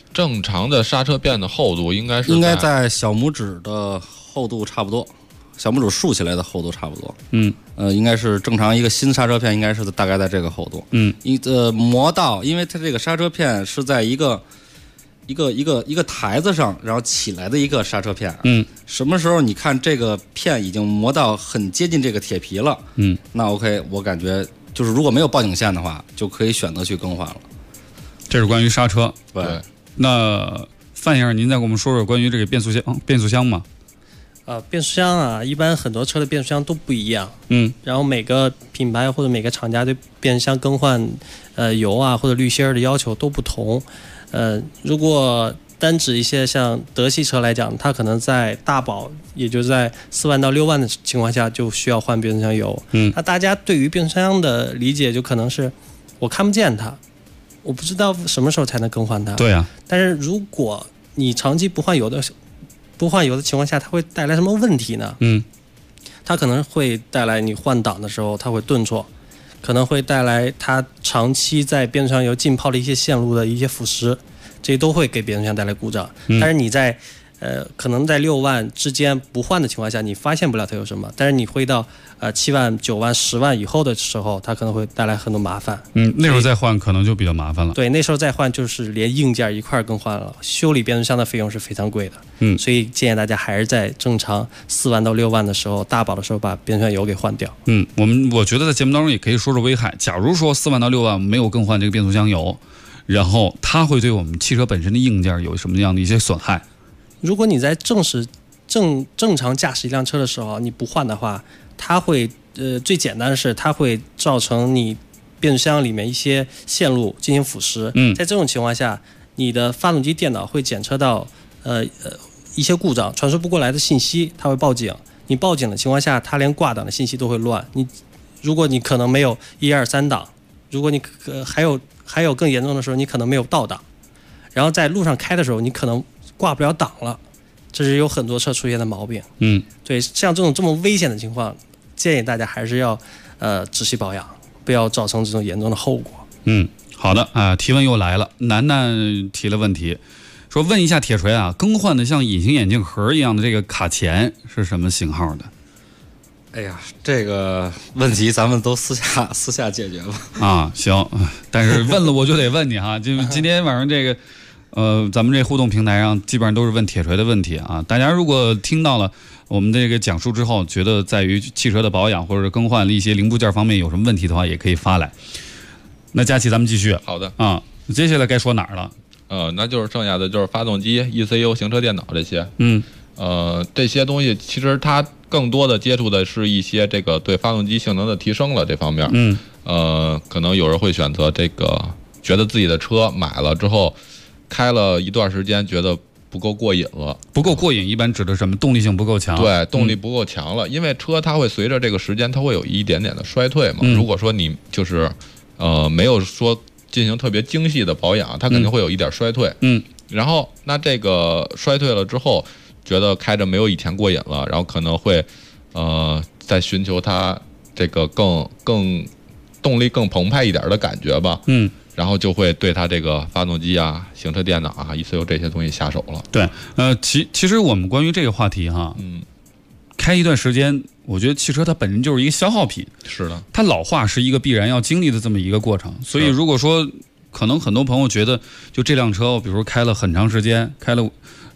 正常的刹车片的厚度应该在小拇指的厚度差不多，小拇指竖起来的厚度差不多。应该是正常一个新刹车片应该是大概在这个厚度。磨到，因为它这个刹车片是在一个台子上，然后起来的一个刹车片。什么时候你看这个片已经磨到很接近这个铁皮了，那 OK， 我感觉就是如果没有报警线的话，就可以选择去更换了。 这是关于刹车。 对。 那范先生，您再给我们说说关于这个变速箱嘛？ 变速箱啊，一般很多车的变速箱都不一样。然后每个品牌或者每个厂家对变速箱更换油啊或者滤芯的要求都不同。如果单指一些像德系车来讲，它可能在大保，也就在4万到6万的情况下就需要换变速箱油。那大家对于变速箱的理解就可能是我看不见它，我不知道什么时候才能更换它。 对啊。 但是如果你长期不换油的情况下，它会带来什么问题呢？它可能会带来你换挡的时候它会顿挫，可能会带来它长期在变速箱油浸泡的一些线路的一些腐蚀，这些都会给变速箱带来故障。但是你在可能在6万之间不换的情况下，你发现不了它有什么，但是你会到7万、9万、10万以后的时候，它可能会带来很多麻烦。 那时候再换可能就比较麻烦了。 对，那时候再换就是连硬件一块更换了，修理变速箱的费用是非常贵的。所以建议大家还是在正常4万到6万的时候，大保的时候把变速箱油给换掉。 我觉得在节目当中也可以说说危害。假如说4万到6万没有更换这个变速箱油，然后它会对我们汽车本身的硬件有什么样的一些损害？ 如果你在正常驾驶一辆车的时候，你不换的话，它会最简单的是它会造成你变速箱里面一些线路进行腐蚀。在这种情况下，你的发动机电脑会检测到一些故障传输不过来的信息，它会报警。你报警的情况下，它连挂档的信息都会乱。如果你可能没有1、2、3档，如果你还有更严重的时候，你可能没有倒档，然后在路上开的时候，你可能挂不了档了，这是有很多车出现的毛病。对，像这么危险的情况，建议大家还是要仔细保养，不要造成这种严重的后果。 好的啊，提问又来了，楠楠提了问题，说问一下铁锤啊，更换的像隐形眼镜盒一样的这个卡钳是什么型号的？ 哎呀，这个问题咱们都私下解决吧。 行，但是问了我就得问你哈，就今天晚上这个。咱们这互动平台上基本上都是问铁锤的问题啊。大家如果听到了我们这个讲述之后，觉得在于汽车的保养或者更换的一些零部件方面有什么问题的话，也可以发来。那佳琪，咱们继续。 好的接下来该说哪儿了？ 那就是剩下的就是发动机、ECU、行车电脑这些。这些东西其实它更多的接触的是一些这个对发动机性能的提升了这方面。可能有人会选择这个，觉得自己的车买了之后。开了一段时间，觉得不够过瘾了。 不够过瘾，一般指的什么？动力性不够强。 对，动力不够强了，因为车它会随着这个时间，它会有一点点的衰退嘛。如果说你就是没有说进行特别精细的保养，它肯定会有一点衰退。然后那这个衰退了之后，觉得开着没有以前过瘾了，然后可能会再寻求它这个更动力更澎湃一点的感觉吧。然后就会对它这个发动机啊、行车电脑啊、ECU 这些东西下手了。 对，其实我们关于这个话题哈，开一段时间，我觉得汽车它本身就是一个消耗品。 是的， 它老化是一个必然要经历的这么一个过程。所以如果说可能很多朋友觉得，就这辆车，比如说开了很长时间，开了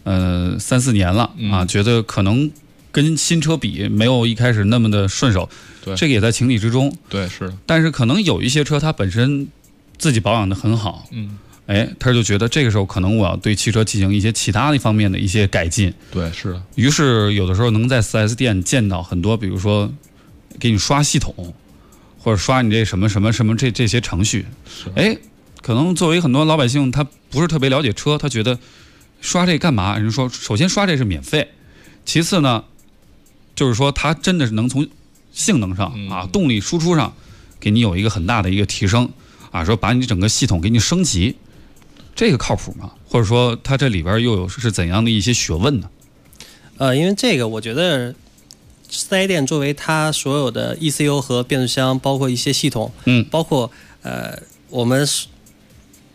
3、4年了啊，觉得可能跟新车比没有一开始那么的顺手。 对， 这个也在情理之中。 对，是的。 但是可能有一些车它本身自己保养的很好，他就觉得这个时候可能我要对汽车进行一些其他的方面的一些改进。 对，是的。 于是有的时候能在 4S 店见到很多，比如说给你刷系统，或者刷你这什么什么什么这些程序。可能作为很多老百姓，他不是特别了解车，他觉得刷这干嘛？人说，首先刷这是免费，其次呢，就是说它真的是能从性能上动力输出上给你有一个很大的一个提升。说把你整个系统给你升级，这个靠谱吗？或者说它这里边又是怎样的一些学问呢？ 因为这个我觉得4S店作为它所有的 ECU 和变速箱，包括一些系统，包括我们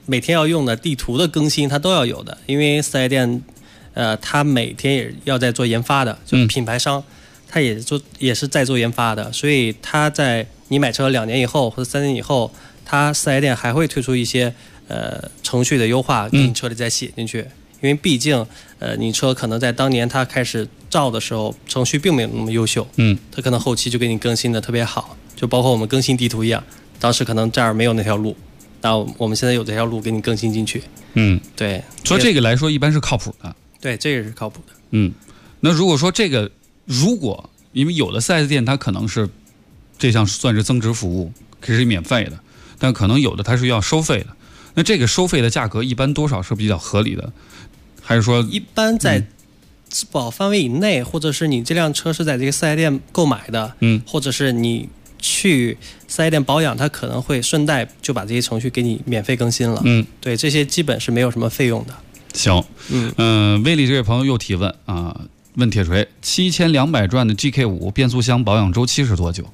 每天要用的地图的更新，它都要有的，因为4S店，它每天也要在做研发的，就品牌商，它也是在做研发的，所以它在你买车2年以后或者3年以后，它4S店还会推出一些程序的优化，给你车里再写进去。因为毕竟，你车可能在当年它开始造的时候，程序并没有那么优秀，它可能后期就给你更新的特别好，就包括我们更新地图一样，当时可能这儿没有那条路，那我们现在有这条路给你更新进去，对， 所以这个来说一般是靠谱的， 对，这个是靠谱的， 那如果说这个，因为有的 4S 店它可能是这项算是增值服务，可是免费的，但可能有的它是要收费的，那这个收费的价格一般多少是比较合理的？还是说一般在质保范围以内，或者是你这辆车是在这个4S店购买的，或者是你去4S店保养，它可能会顺带就把这些程序给你免费更新了，对，这些基本是没有什么费用的。 行，威利这位朋友又提问啊，问铁锤，7200转的 GK5 变速箱保养周期是多久？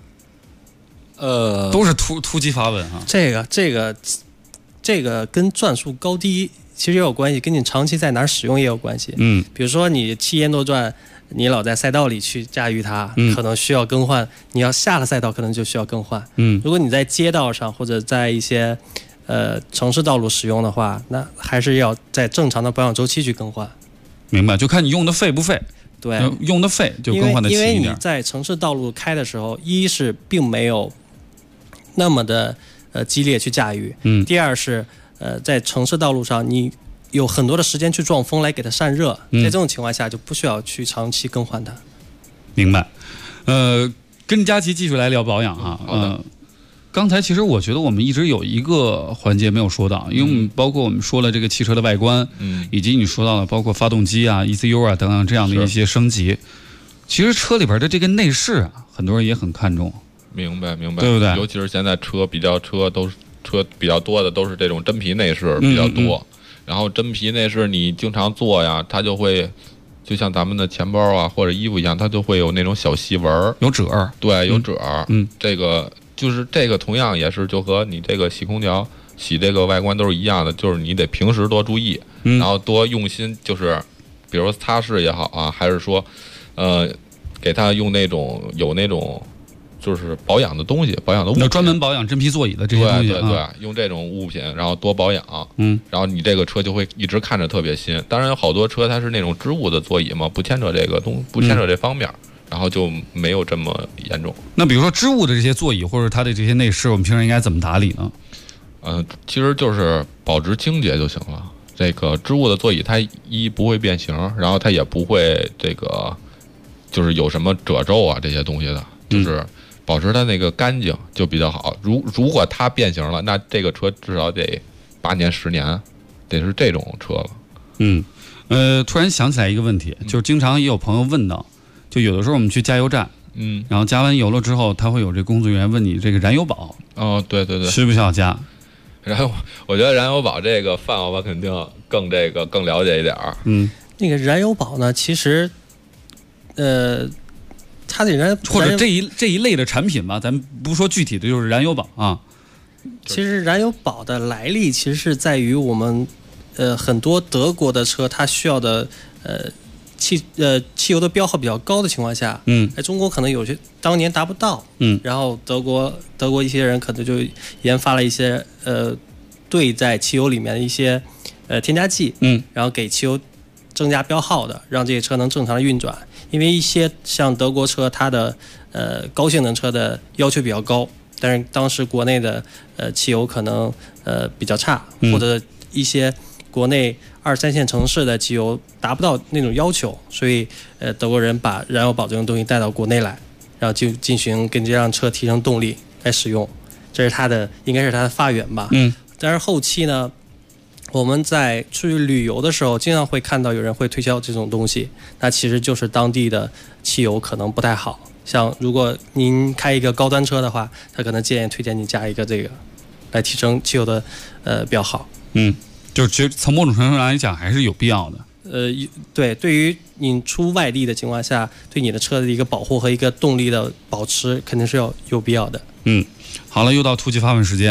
都是突击发问啊。 这个跟转速高低其实也有关系，跟你长期在哪儿使用也有关系。比如说你7000多转，你老在赛道里去驾驭它，可能需要更换；你要下了赛道，可能就需要更换。如果你在街道上或者在一些城市道路使用的话，那还是要在正常的保养周期去更换。 明白，就看你用的费不费。 对， 用的费就更换的齐一点。 因为你在城市道路开的时候，一是并没有那么的激烈去驾驭，第二是在城市道路上你有很多的时间去撞风来给它散热，在这种情况下就不需要去长期更换它。 明白。跟佳琪继续来聊保养啊。刚才其实我觉得我们一直有一个环节没有说到，因为我们包括我们说了这个汽车的外观，以及你说到了包括发动机啊、ECU 啊等等这样的一些升级，其实车里边的这个内饰啊，很多人也很看重。 明白， 对不对？ 尤其是现在车比较多的都是这种真皮内饰比较多，然后真皮内饰你经常坐呀，它就会就像咱们的钱包啊或者衣服一样，它就会有那种小细纹， 有褶儿， 对，有褶儿。这个就是这个同样也是就和你这个洗空调洗这个外观都是一样的，就是你得平时多注意，然后多用心，就是比如擦拭也好啊，还是说给它用那种有那种就是保养的东西，保养的物品， 专门保养真皮座椅的这些东西， 对，用这种物品，然后多保养，然后你这个车就会一直看着特别新。当然有好多车它是那种织物的座椅嘛，不牵扯这个不牵扯这方面，然后就没有这么严重。 那比如说织物的这些座椅或者它的这些内饰，我们平时应该怎么打理呢？ 其实就是保持清洁就行了。这个织物的座椅它不会变形，然后它也不会这个就是有什么褶皱啊这些东西的，就是保持它那个干净就比较好。如果它变形了，那这个车至少得8年10年，得是这种车了。 突然想起来一个问题，就是经常也有朋友问到，就有的时候我们去加油站，然后加完油了之后，他会有这工作人员问你这个燃油宝， 对， 需不需要加？ 然后我觉得燃油宝这个范老板肯定更了解一点儿。 那个燃油宝呢，其实它的或者这一类的产品吧，咱们不说具体的，就是燃油宝啊。 其实燃油宝的来历其实是在于我们很多德国的车，它需要的汽油的标号比较高的情况下，在中国可能有些当年达不到，然后德国一些人可能就研发了一些兑在汽油里面的一些添加剂，然后给汽油增加标号的，让这些车能正常的运转。因为一些像德国车，它的高性能车的要求比较高，但是当时国内的汽油可能比较差，或者一些国内2、3线城市的汽油达不到那种要求，所以德国人把燃油宝这种东西带到国内来，然后就进行给这辆车提升动力来使用，这是应该是它的发源吧。但是后期呢，我们在出去旅游的时候，经常会看到有人会推销这种东西，那其实就是当地的汽油可能不太好。像如果您开一个高端车的话，他可能推荐你加一个这个，来提升汽油的标号。 就是其实从某种程度上来讲还是有必要的。 对，对于你出外地的情况下，对你的车的一个保护和一个动力的保持，肯定是有必要的。 好了，又到突击发问时间啊！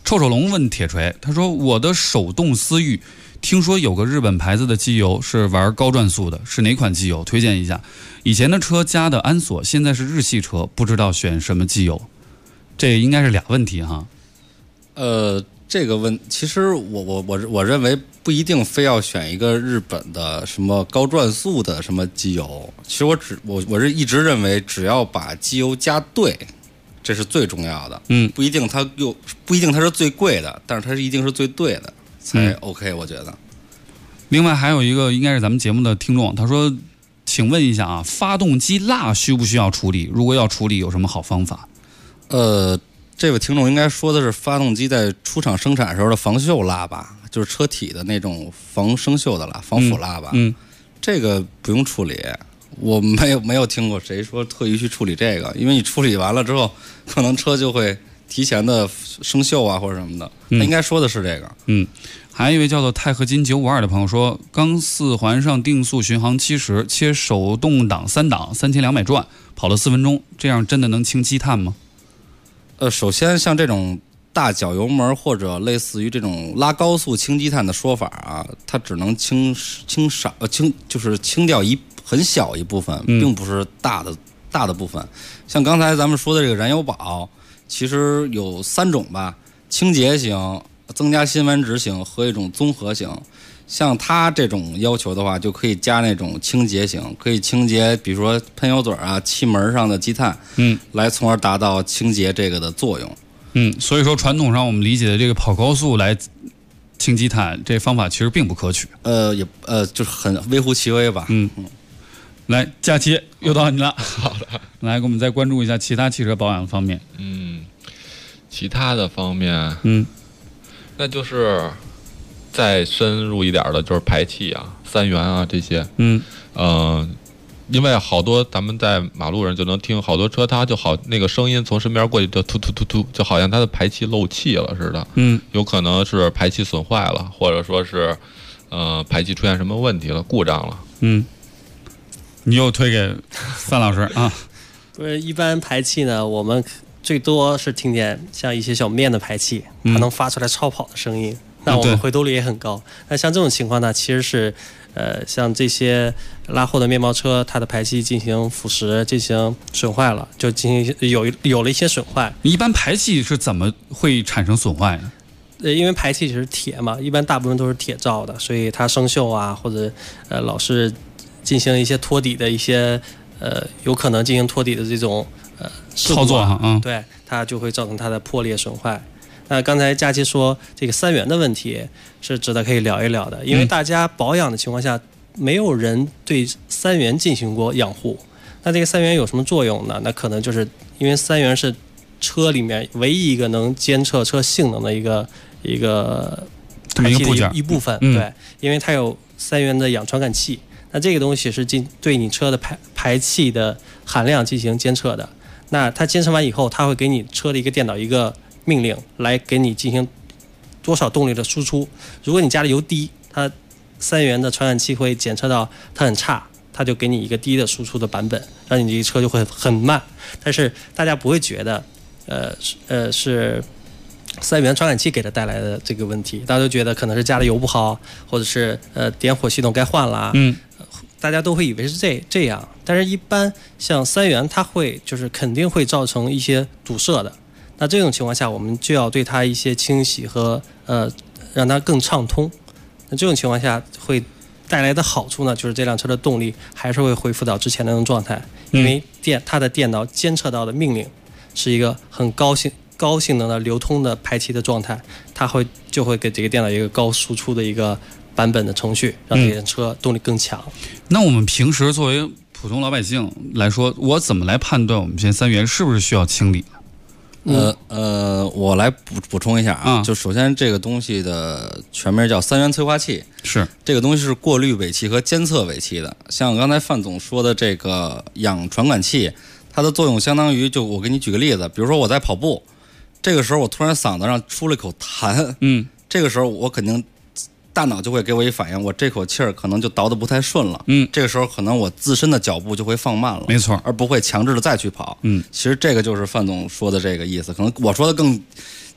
臭臭龙问铁锤，他说我的手动思域，听说有个日本牌子的机油是玩高转速的，是哪款机油？推荐一下。以前的车加的安索，现在是日系车，不知道选什么机油。这应该是俩问题哈。 这个其实我认为不一定非要选一个日本的什么高转速的什么机油。其实我是一直认为，只要把机油加对，这是最重要的。不一定它是最贵的，但是它一定是最对的才 OK，我觉得。 另外还有一个应该是咱们节目的听众，他说，请问一下啊，发动机蜡需不需要处理？如果要处理，有什么好方法？ 这位听众应该说的是发动机在出厂生产时候的防锈蜡吧，就是车体的那种防生锈的蜡、防腐蜡吧。这个不用处理，我没有听过谁说特意去处理这个，因为你处理完了之后，可能车就会提前的生锈啊或者什么的。他应该说的是这个。 还有一位叫做钛合金952的朋友说，刚4环上定速巡航70，切手动挡3档3200转，跑了4分钟，这样真的能清积碳吗？ 首先像这种大脚油门或者类似于这种拉高速清积碳的说法啊，它只能就是清掉很小一部分，并不是大的部分。像刚才咱们说的这个燃油宝，其实有3种吧，清洁型、增加辛烷值型和一种综合型。像它这种要求的话，就可以加那种清洁型，可以清洁，比如说喷油嘴啊、气门上的积碳，来从而达到清洁这个的作用。 所以说传统上我们理解的这个跑高速来清积碳，这方法其实并不可取。 就是很微乎其微吧。 来，佳期又到你了。好的，来给我们再关注一下其他汽车保养方面。 其他的方面，那就是再深入一点的，就是排气啊、三元啊这些。因为好多咱们在马路上就能听好多车，它就好那个声音从身边过去就突突突突，就好像它的排气漏气了似的。有可能是排气损坏了，或者说是排气出现什么问题了，故障了。 你又推给范老师啊？ 不是，一般排气呢，我们最多是听见像一些小面的排气，它能发出来超跑的声音，那我们回头率也很高。那像这种情况呢，其实是像这些拉货的面包车，它的排气进行腐蚀、进行损坏了，就进行有了一些损坏。 一般排气是怎么会产生损坏呢？ 因为排气是铁嘛，一般大部分都是铁造的，所以它生锈啊，或者老是进行一些拖底的一些有可能进行拖底的这种操作哈， 对，它就会造成它的破裂损坏。那刚才佳琪说这个三元的问题是值得可以聊一聊的，因为大家保养的情况下，没有人对三元进行过养护。那这个三元有什么作用呢？那可能就是因为三元是车里面唯一一个能监测车性能的一个排气的一部分，对，因为它有三元的氧传感器。那这个东西是对你车的排气的含量进行监测的。那它监测完以后，它会给你车的一个电脑一个命令，来给你进行多少动力的输出。如果你加的油低，它三元的传感器会检测到它很差，它就给你一个低的输出的版本，让你这车就会很慢。但是大家不会觉得，是三元传感器给它带来的这个问题，大家都觉得可能是加的油不好，或者是点火系统该换了。大家都会以为是这样，但是一般像三元，它会就是肯定会造成一些堵塞的。那这种情况下，我们就要对它一些清洗和让它更畅通。那这种情况下会带来的好处呢，就是这辆车的动力还是会恢复到之前那种状态，因为它的电脑监测到的命令是一个很高性能的流通的排气的状态，它就会给这个电脑一个高输出的一个版本的程序，让这辆车动力更强。 那我们平时作为普通老百姓来说，我怎么来判断我们现在三元是不是需要清理？ 我来补充一下啊，就首先这个东西的全名叫三元催化器， 是这个东西是过滤尾气和监测尾气的。像刚才范总说的这个氧传感器，它的作用相当于，就我给你举个例子，比如说我在跑步，这个时候我突然嗓子上出了一口痰，这个时候我肯定大脑就会给我一反应，我这口气儿可能就倒得不太顺了，这个时候可能我自身的脚步就会放慢了， 没错， 而不会强制的再去跑，其实这个就是范总说的这个意思，可能我说的更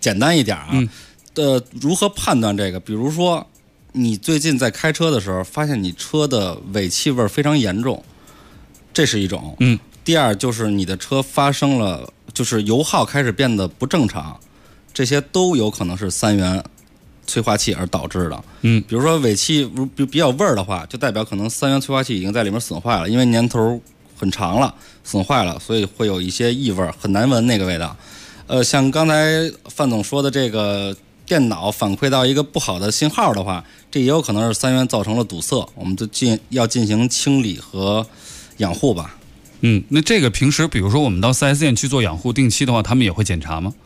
简单一点啊。如何判断这个？比如说，你最近在开车的时候，发现你车的尾气味非常严重，这是一种。第二就是你的车发生了，就是油耗开始变得不正常，这些都有可能是3元催化器而导致的。比如说尾气比较味儿的话，就代表可能3元催化器已经在里面损坏了，因为年头很长了，损坏了，所以会有一些异味，很难闻那个味道。像刚才范总说的这个电脑反馈到一个不好的信号的话，这也有可能是3元造成了堵塞，我们就要进行清理和养护吧。 那这个平时比如说我们到 4S 店去做养护定期的话，他们也会检查吗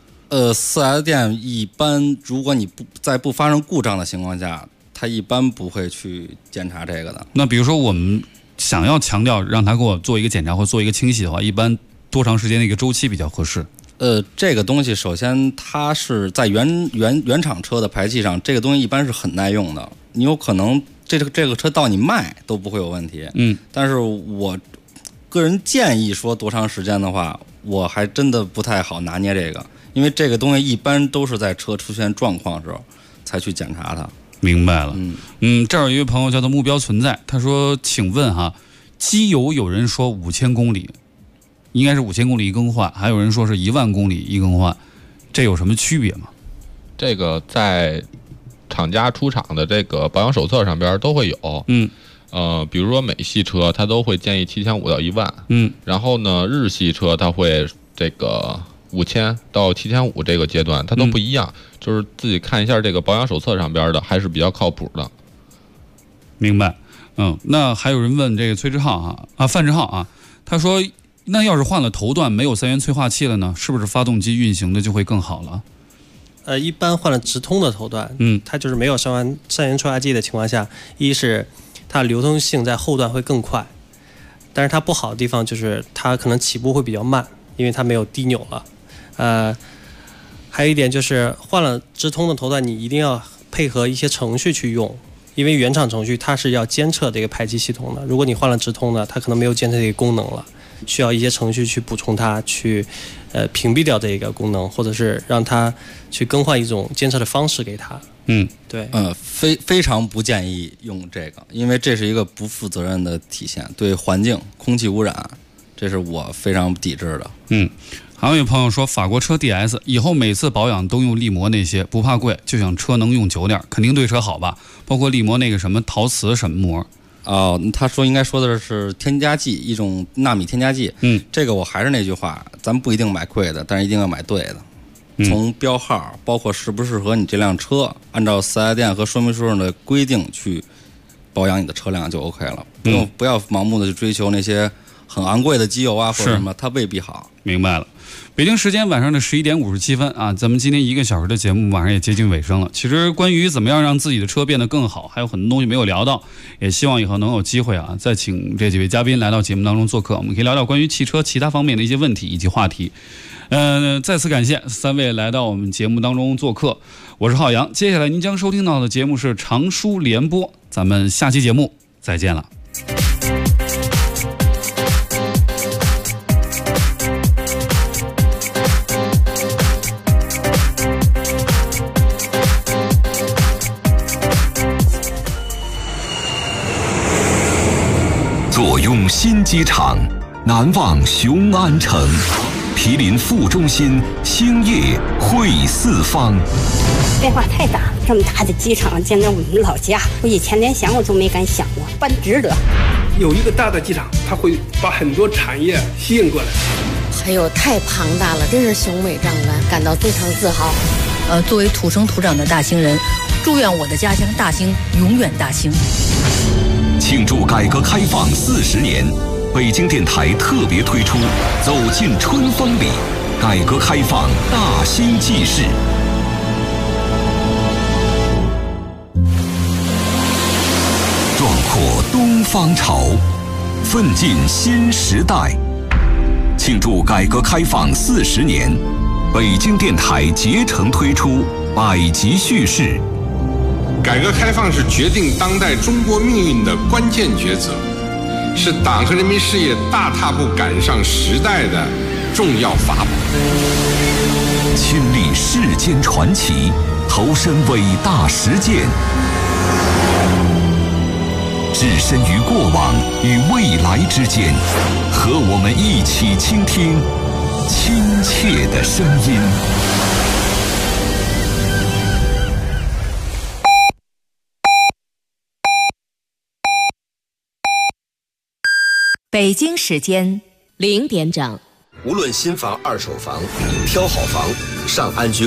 ？4S 店一般如果你在不发生故障的情况下，他一般不会去检查这个的。 那比如说我们想要强调让他给我做一个检查或做一个清洗的话，一般多长时间的一个周期比较合适？ 这个东西首先它是在原厂车的排气上，这个东西一般是很耐用的，你有可能这个车到你卖都不会有问题。但是我个人建议说多长时间的话，我还真的不太好拿捏这个，因为这个东西一般都是在车出现状况的时候才去检查它。 明白了。这儿有一位朋友叫做目标存在，他说请问哈，机油有人说5000公里应该是5000公里一更换，还有人说是10000公里一更换，这有什么区别吗？ 这个在厂家出厂的这个保养手册上边都会有。比如说美系车它都会建议7500到10000。然后呢日系车它会这个5000到7500这个阶段它都不一样，就是自己看一下这个保养手册上边的还是比较靠谱的。 明白。那还有人问这个崔志浩范志浩啊，他说那要是换了头段没有3元催化器了呢，是不是发动机运行的就会更好了？ 一般换了直通的头段，它就是没有3元催化剂的情况下，一是它流通性在后段会更快，但是它不好的地方就是它可能起步会比较慢，因为它没有低扭了。还有一点就是换了直通的头段，你一定要配合一些程序去用，因为原厂程序它是要监测这个排气系统的，如果你换了直通的，它可能没有监测这个功能了，需要一些程序去补充它，去屏蔽掉这个功能，或者是让它去更换一种监测的方式给它。对。 非常不建议用这个，因为这是一个不负责任的体现，对环境空气污染，这是我非常抵制的。 还有一位朋友说，法国车 DS 以后每次保养都用力膜那些，不怕贵，就想车能用久点，肯定对车好吧？包括力膜那个什么陶瓷什么膜。 他说应该说的是添加剂，一种纳米添加剂。这个我还是那句话，咱不一定买贵的，但是一定要买对的。从标号，包括适不适合你这辆车，按照4S店和说明书上的规定去保养你的车辆就 OK 了。不要盲目的去追求那些很昂贵的机油啊或者什么，它未必好。 明白了。北京时间晚上的11点57分啊，咱们今天1个小时的节目晚上也接近尾声了。其实关于怎么样让自己的车变得更好，还有很多东西没有聊到，也希望以后能有机会啊，再请这几位嘉宾来到节目当中做客，我们可以聊聊关于汽车其他方面的一些问题以及话题。再次感谢3位来到我们节目当中做客，我是浩洋。接下来您将收听到的节目是长书联播，咱们下期节目再见了。 坐拥新机场，难忘雄安城。毗邻副中心，兴业汇四方。 变化太大，这么大的机场，简直我们老家，我以前连想我都没敢想过，办值得。 有一个大的机场，它会把很多产业吸引过来。 哎呦，太庞大了，真是雄伟壮观，感到非常自豪。 作为土生土长的大兴人，祝愿我的家乡大兴永远大兴。 庆祝改革开放40年。北京电台特别推出《走进春风里》，改革开放大兴纪事。壮阔东方潮，奋进新时代。庆祝改革开放40年，北京电台竭诚推出100集叙事。 改革开放是决定当代中国命运的关键抉择。是党和人民事业大踏步赶上时代的重要法宝。 亲历世间传奇，投身伟大实践，置身于过往与未来之间，和我们一起倾听亲切的声音。 北京时间 0点整。 无论新房、二手房，挑好房，上安居。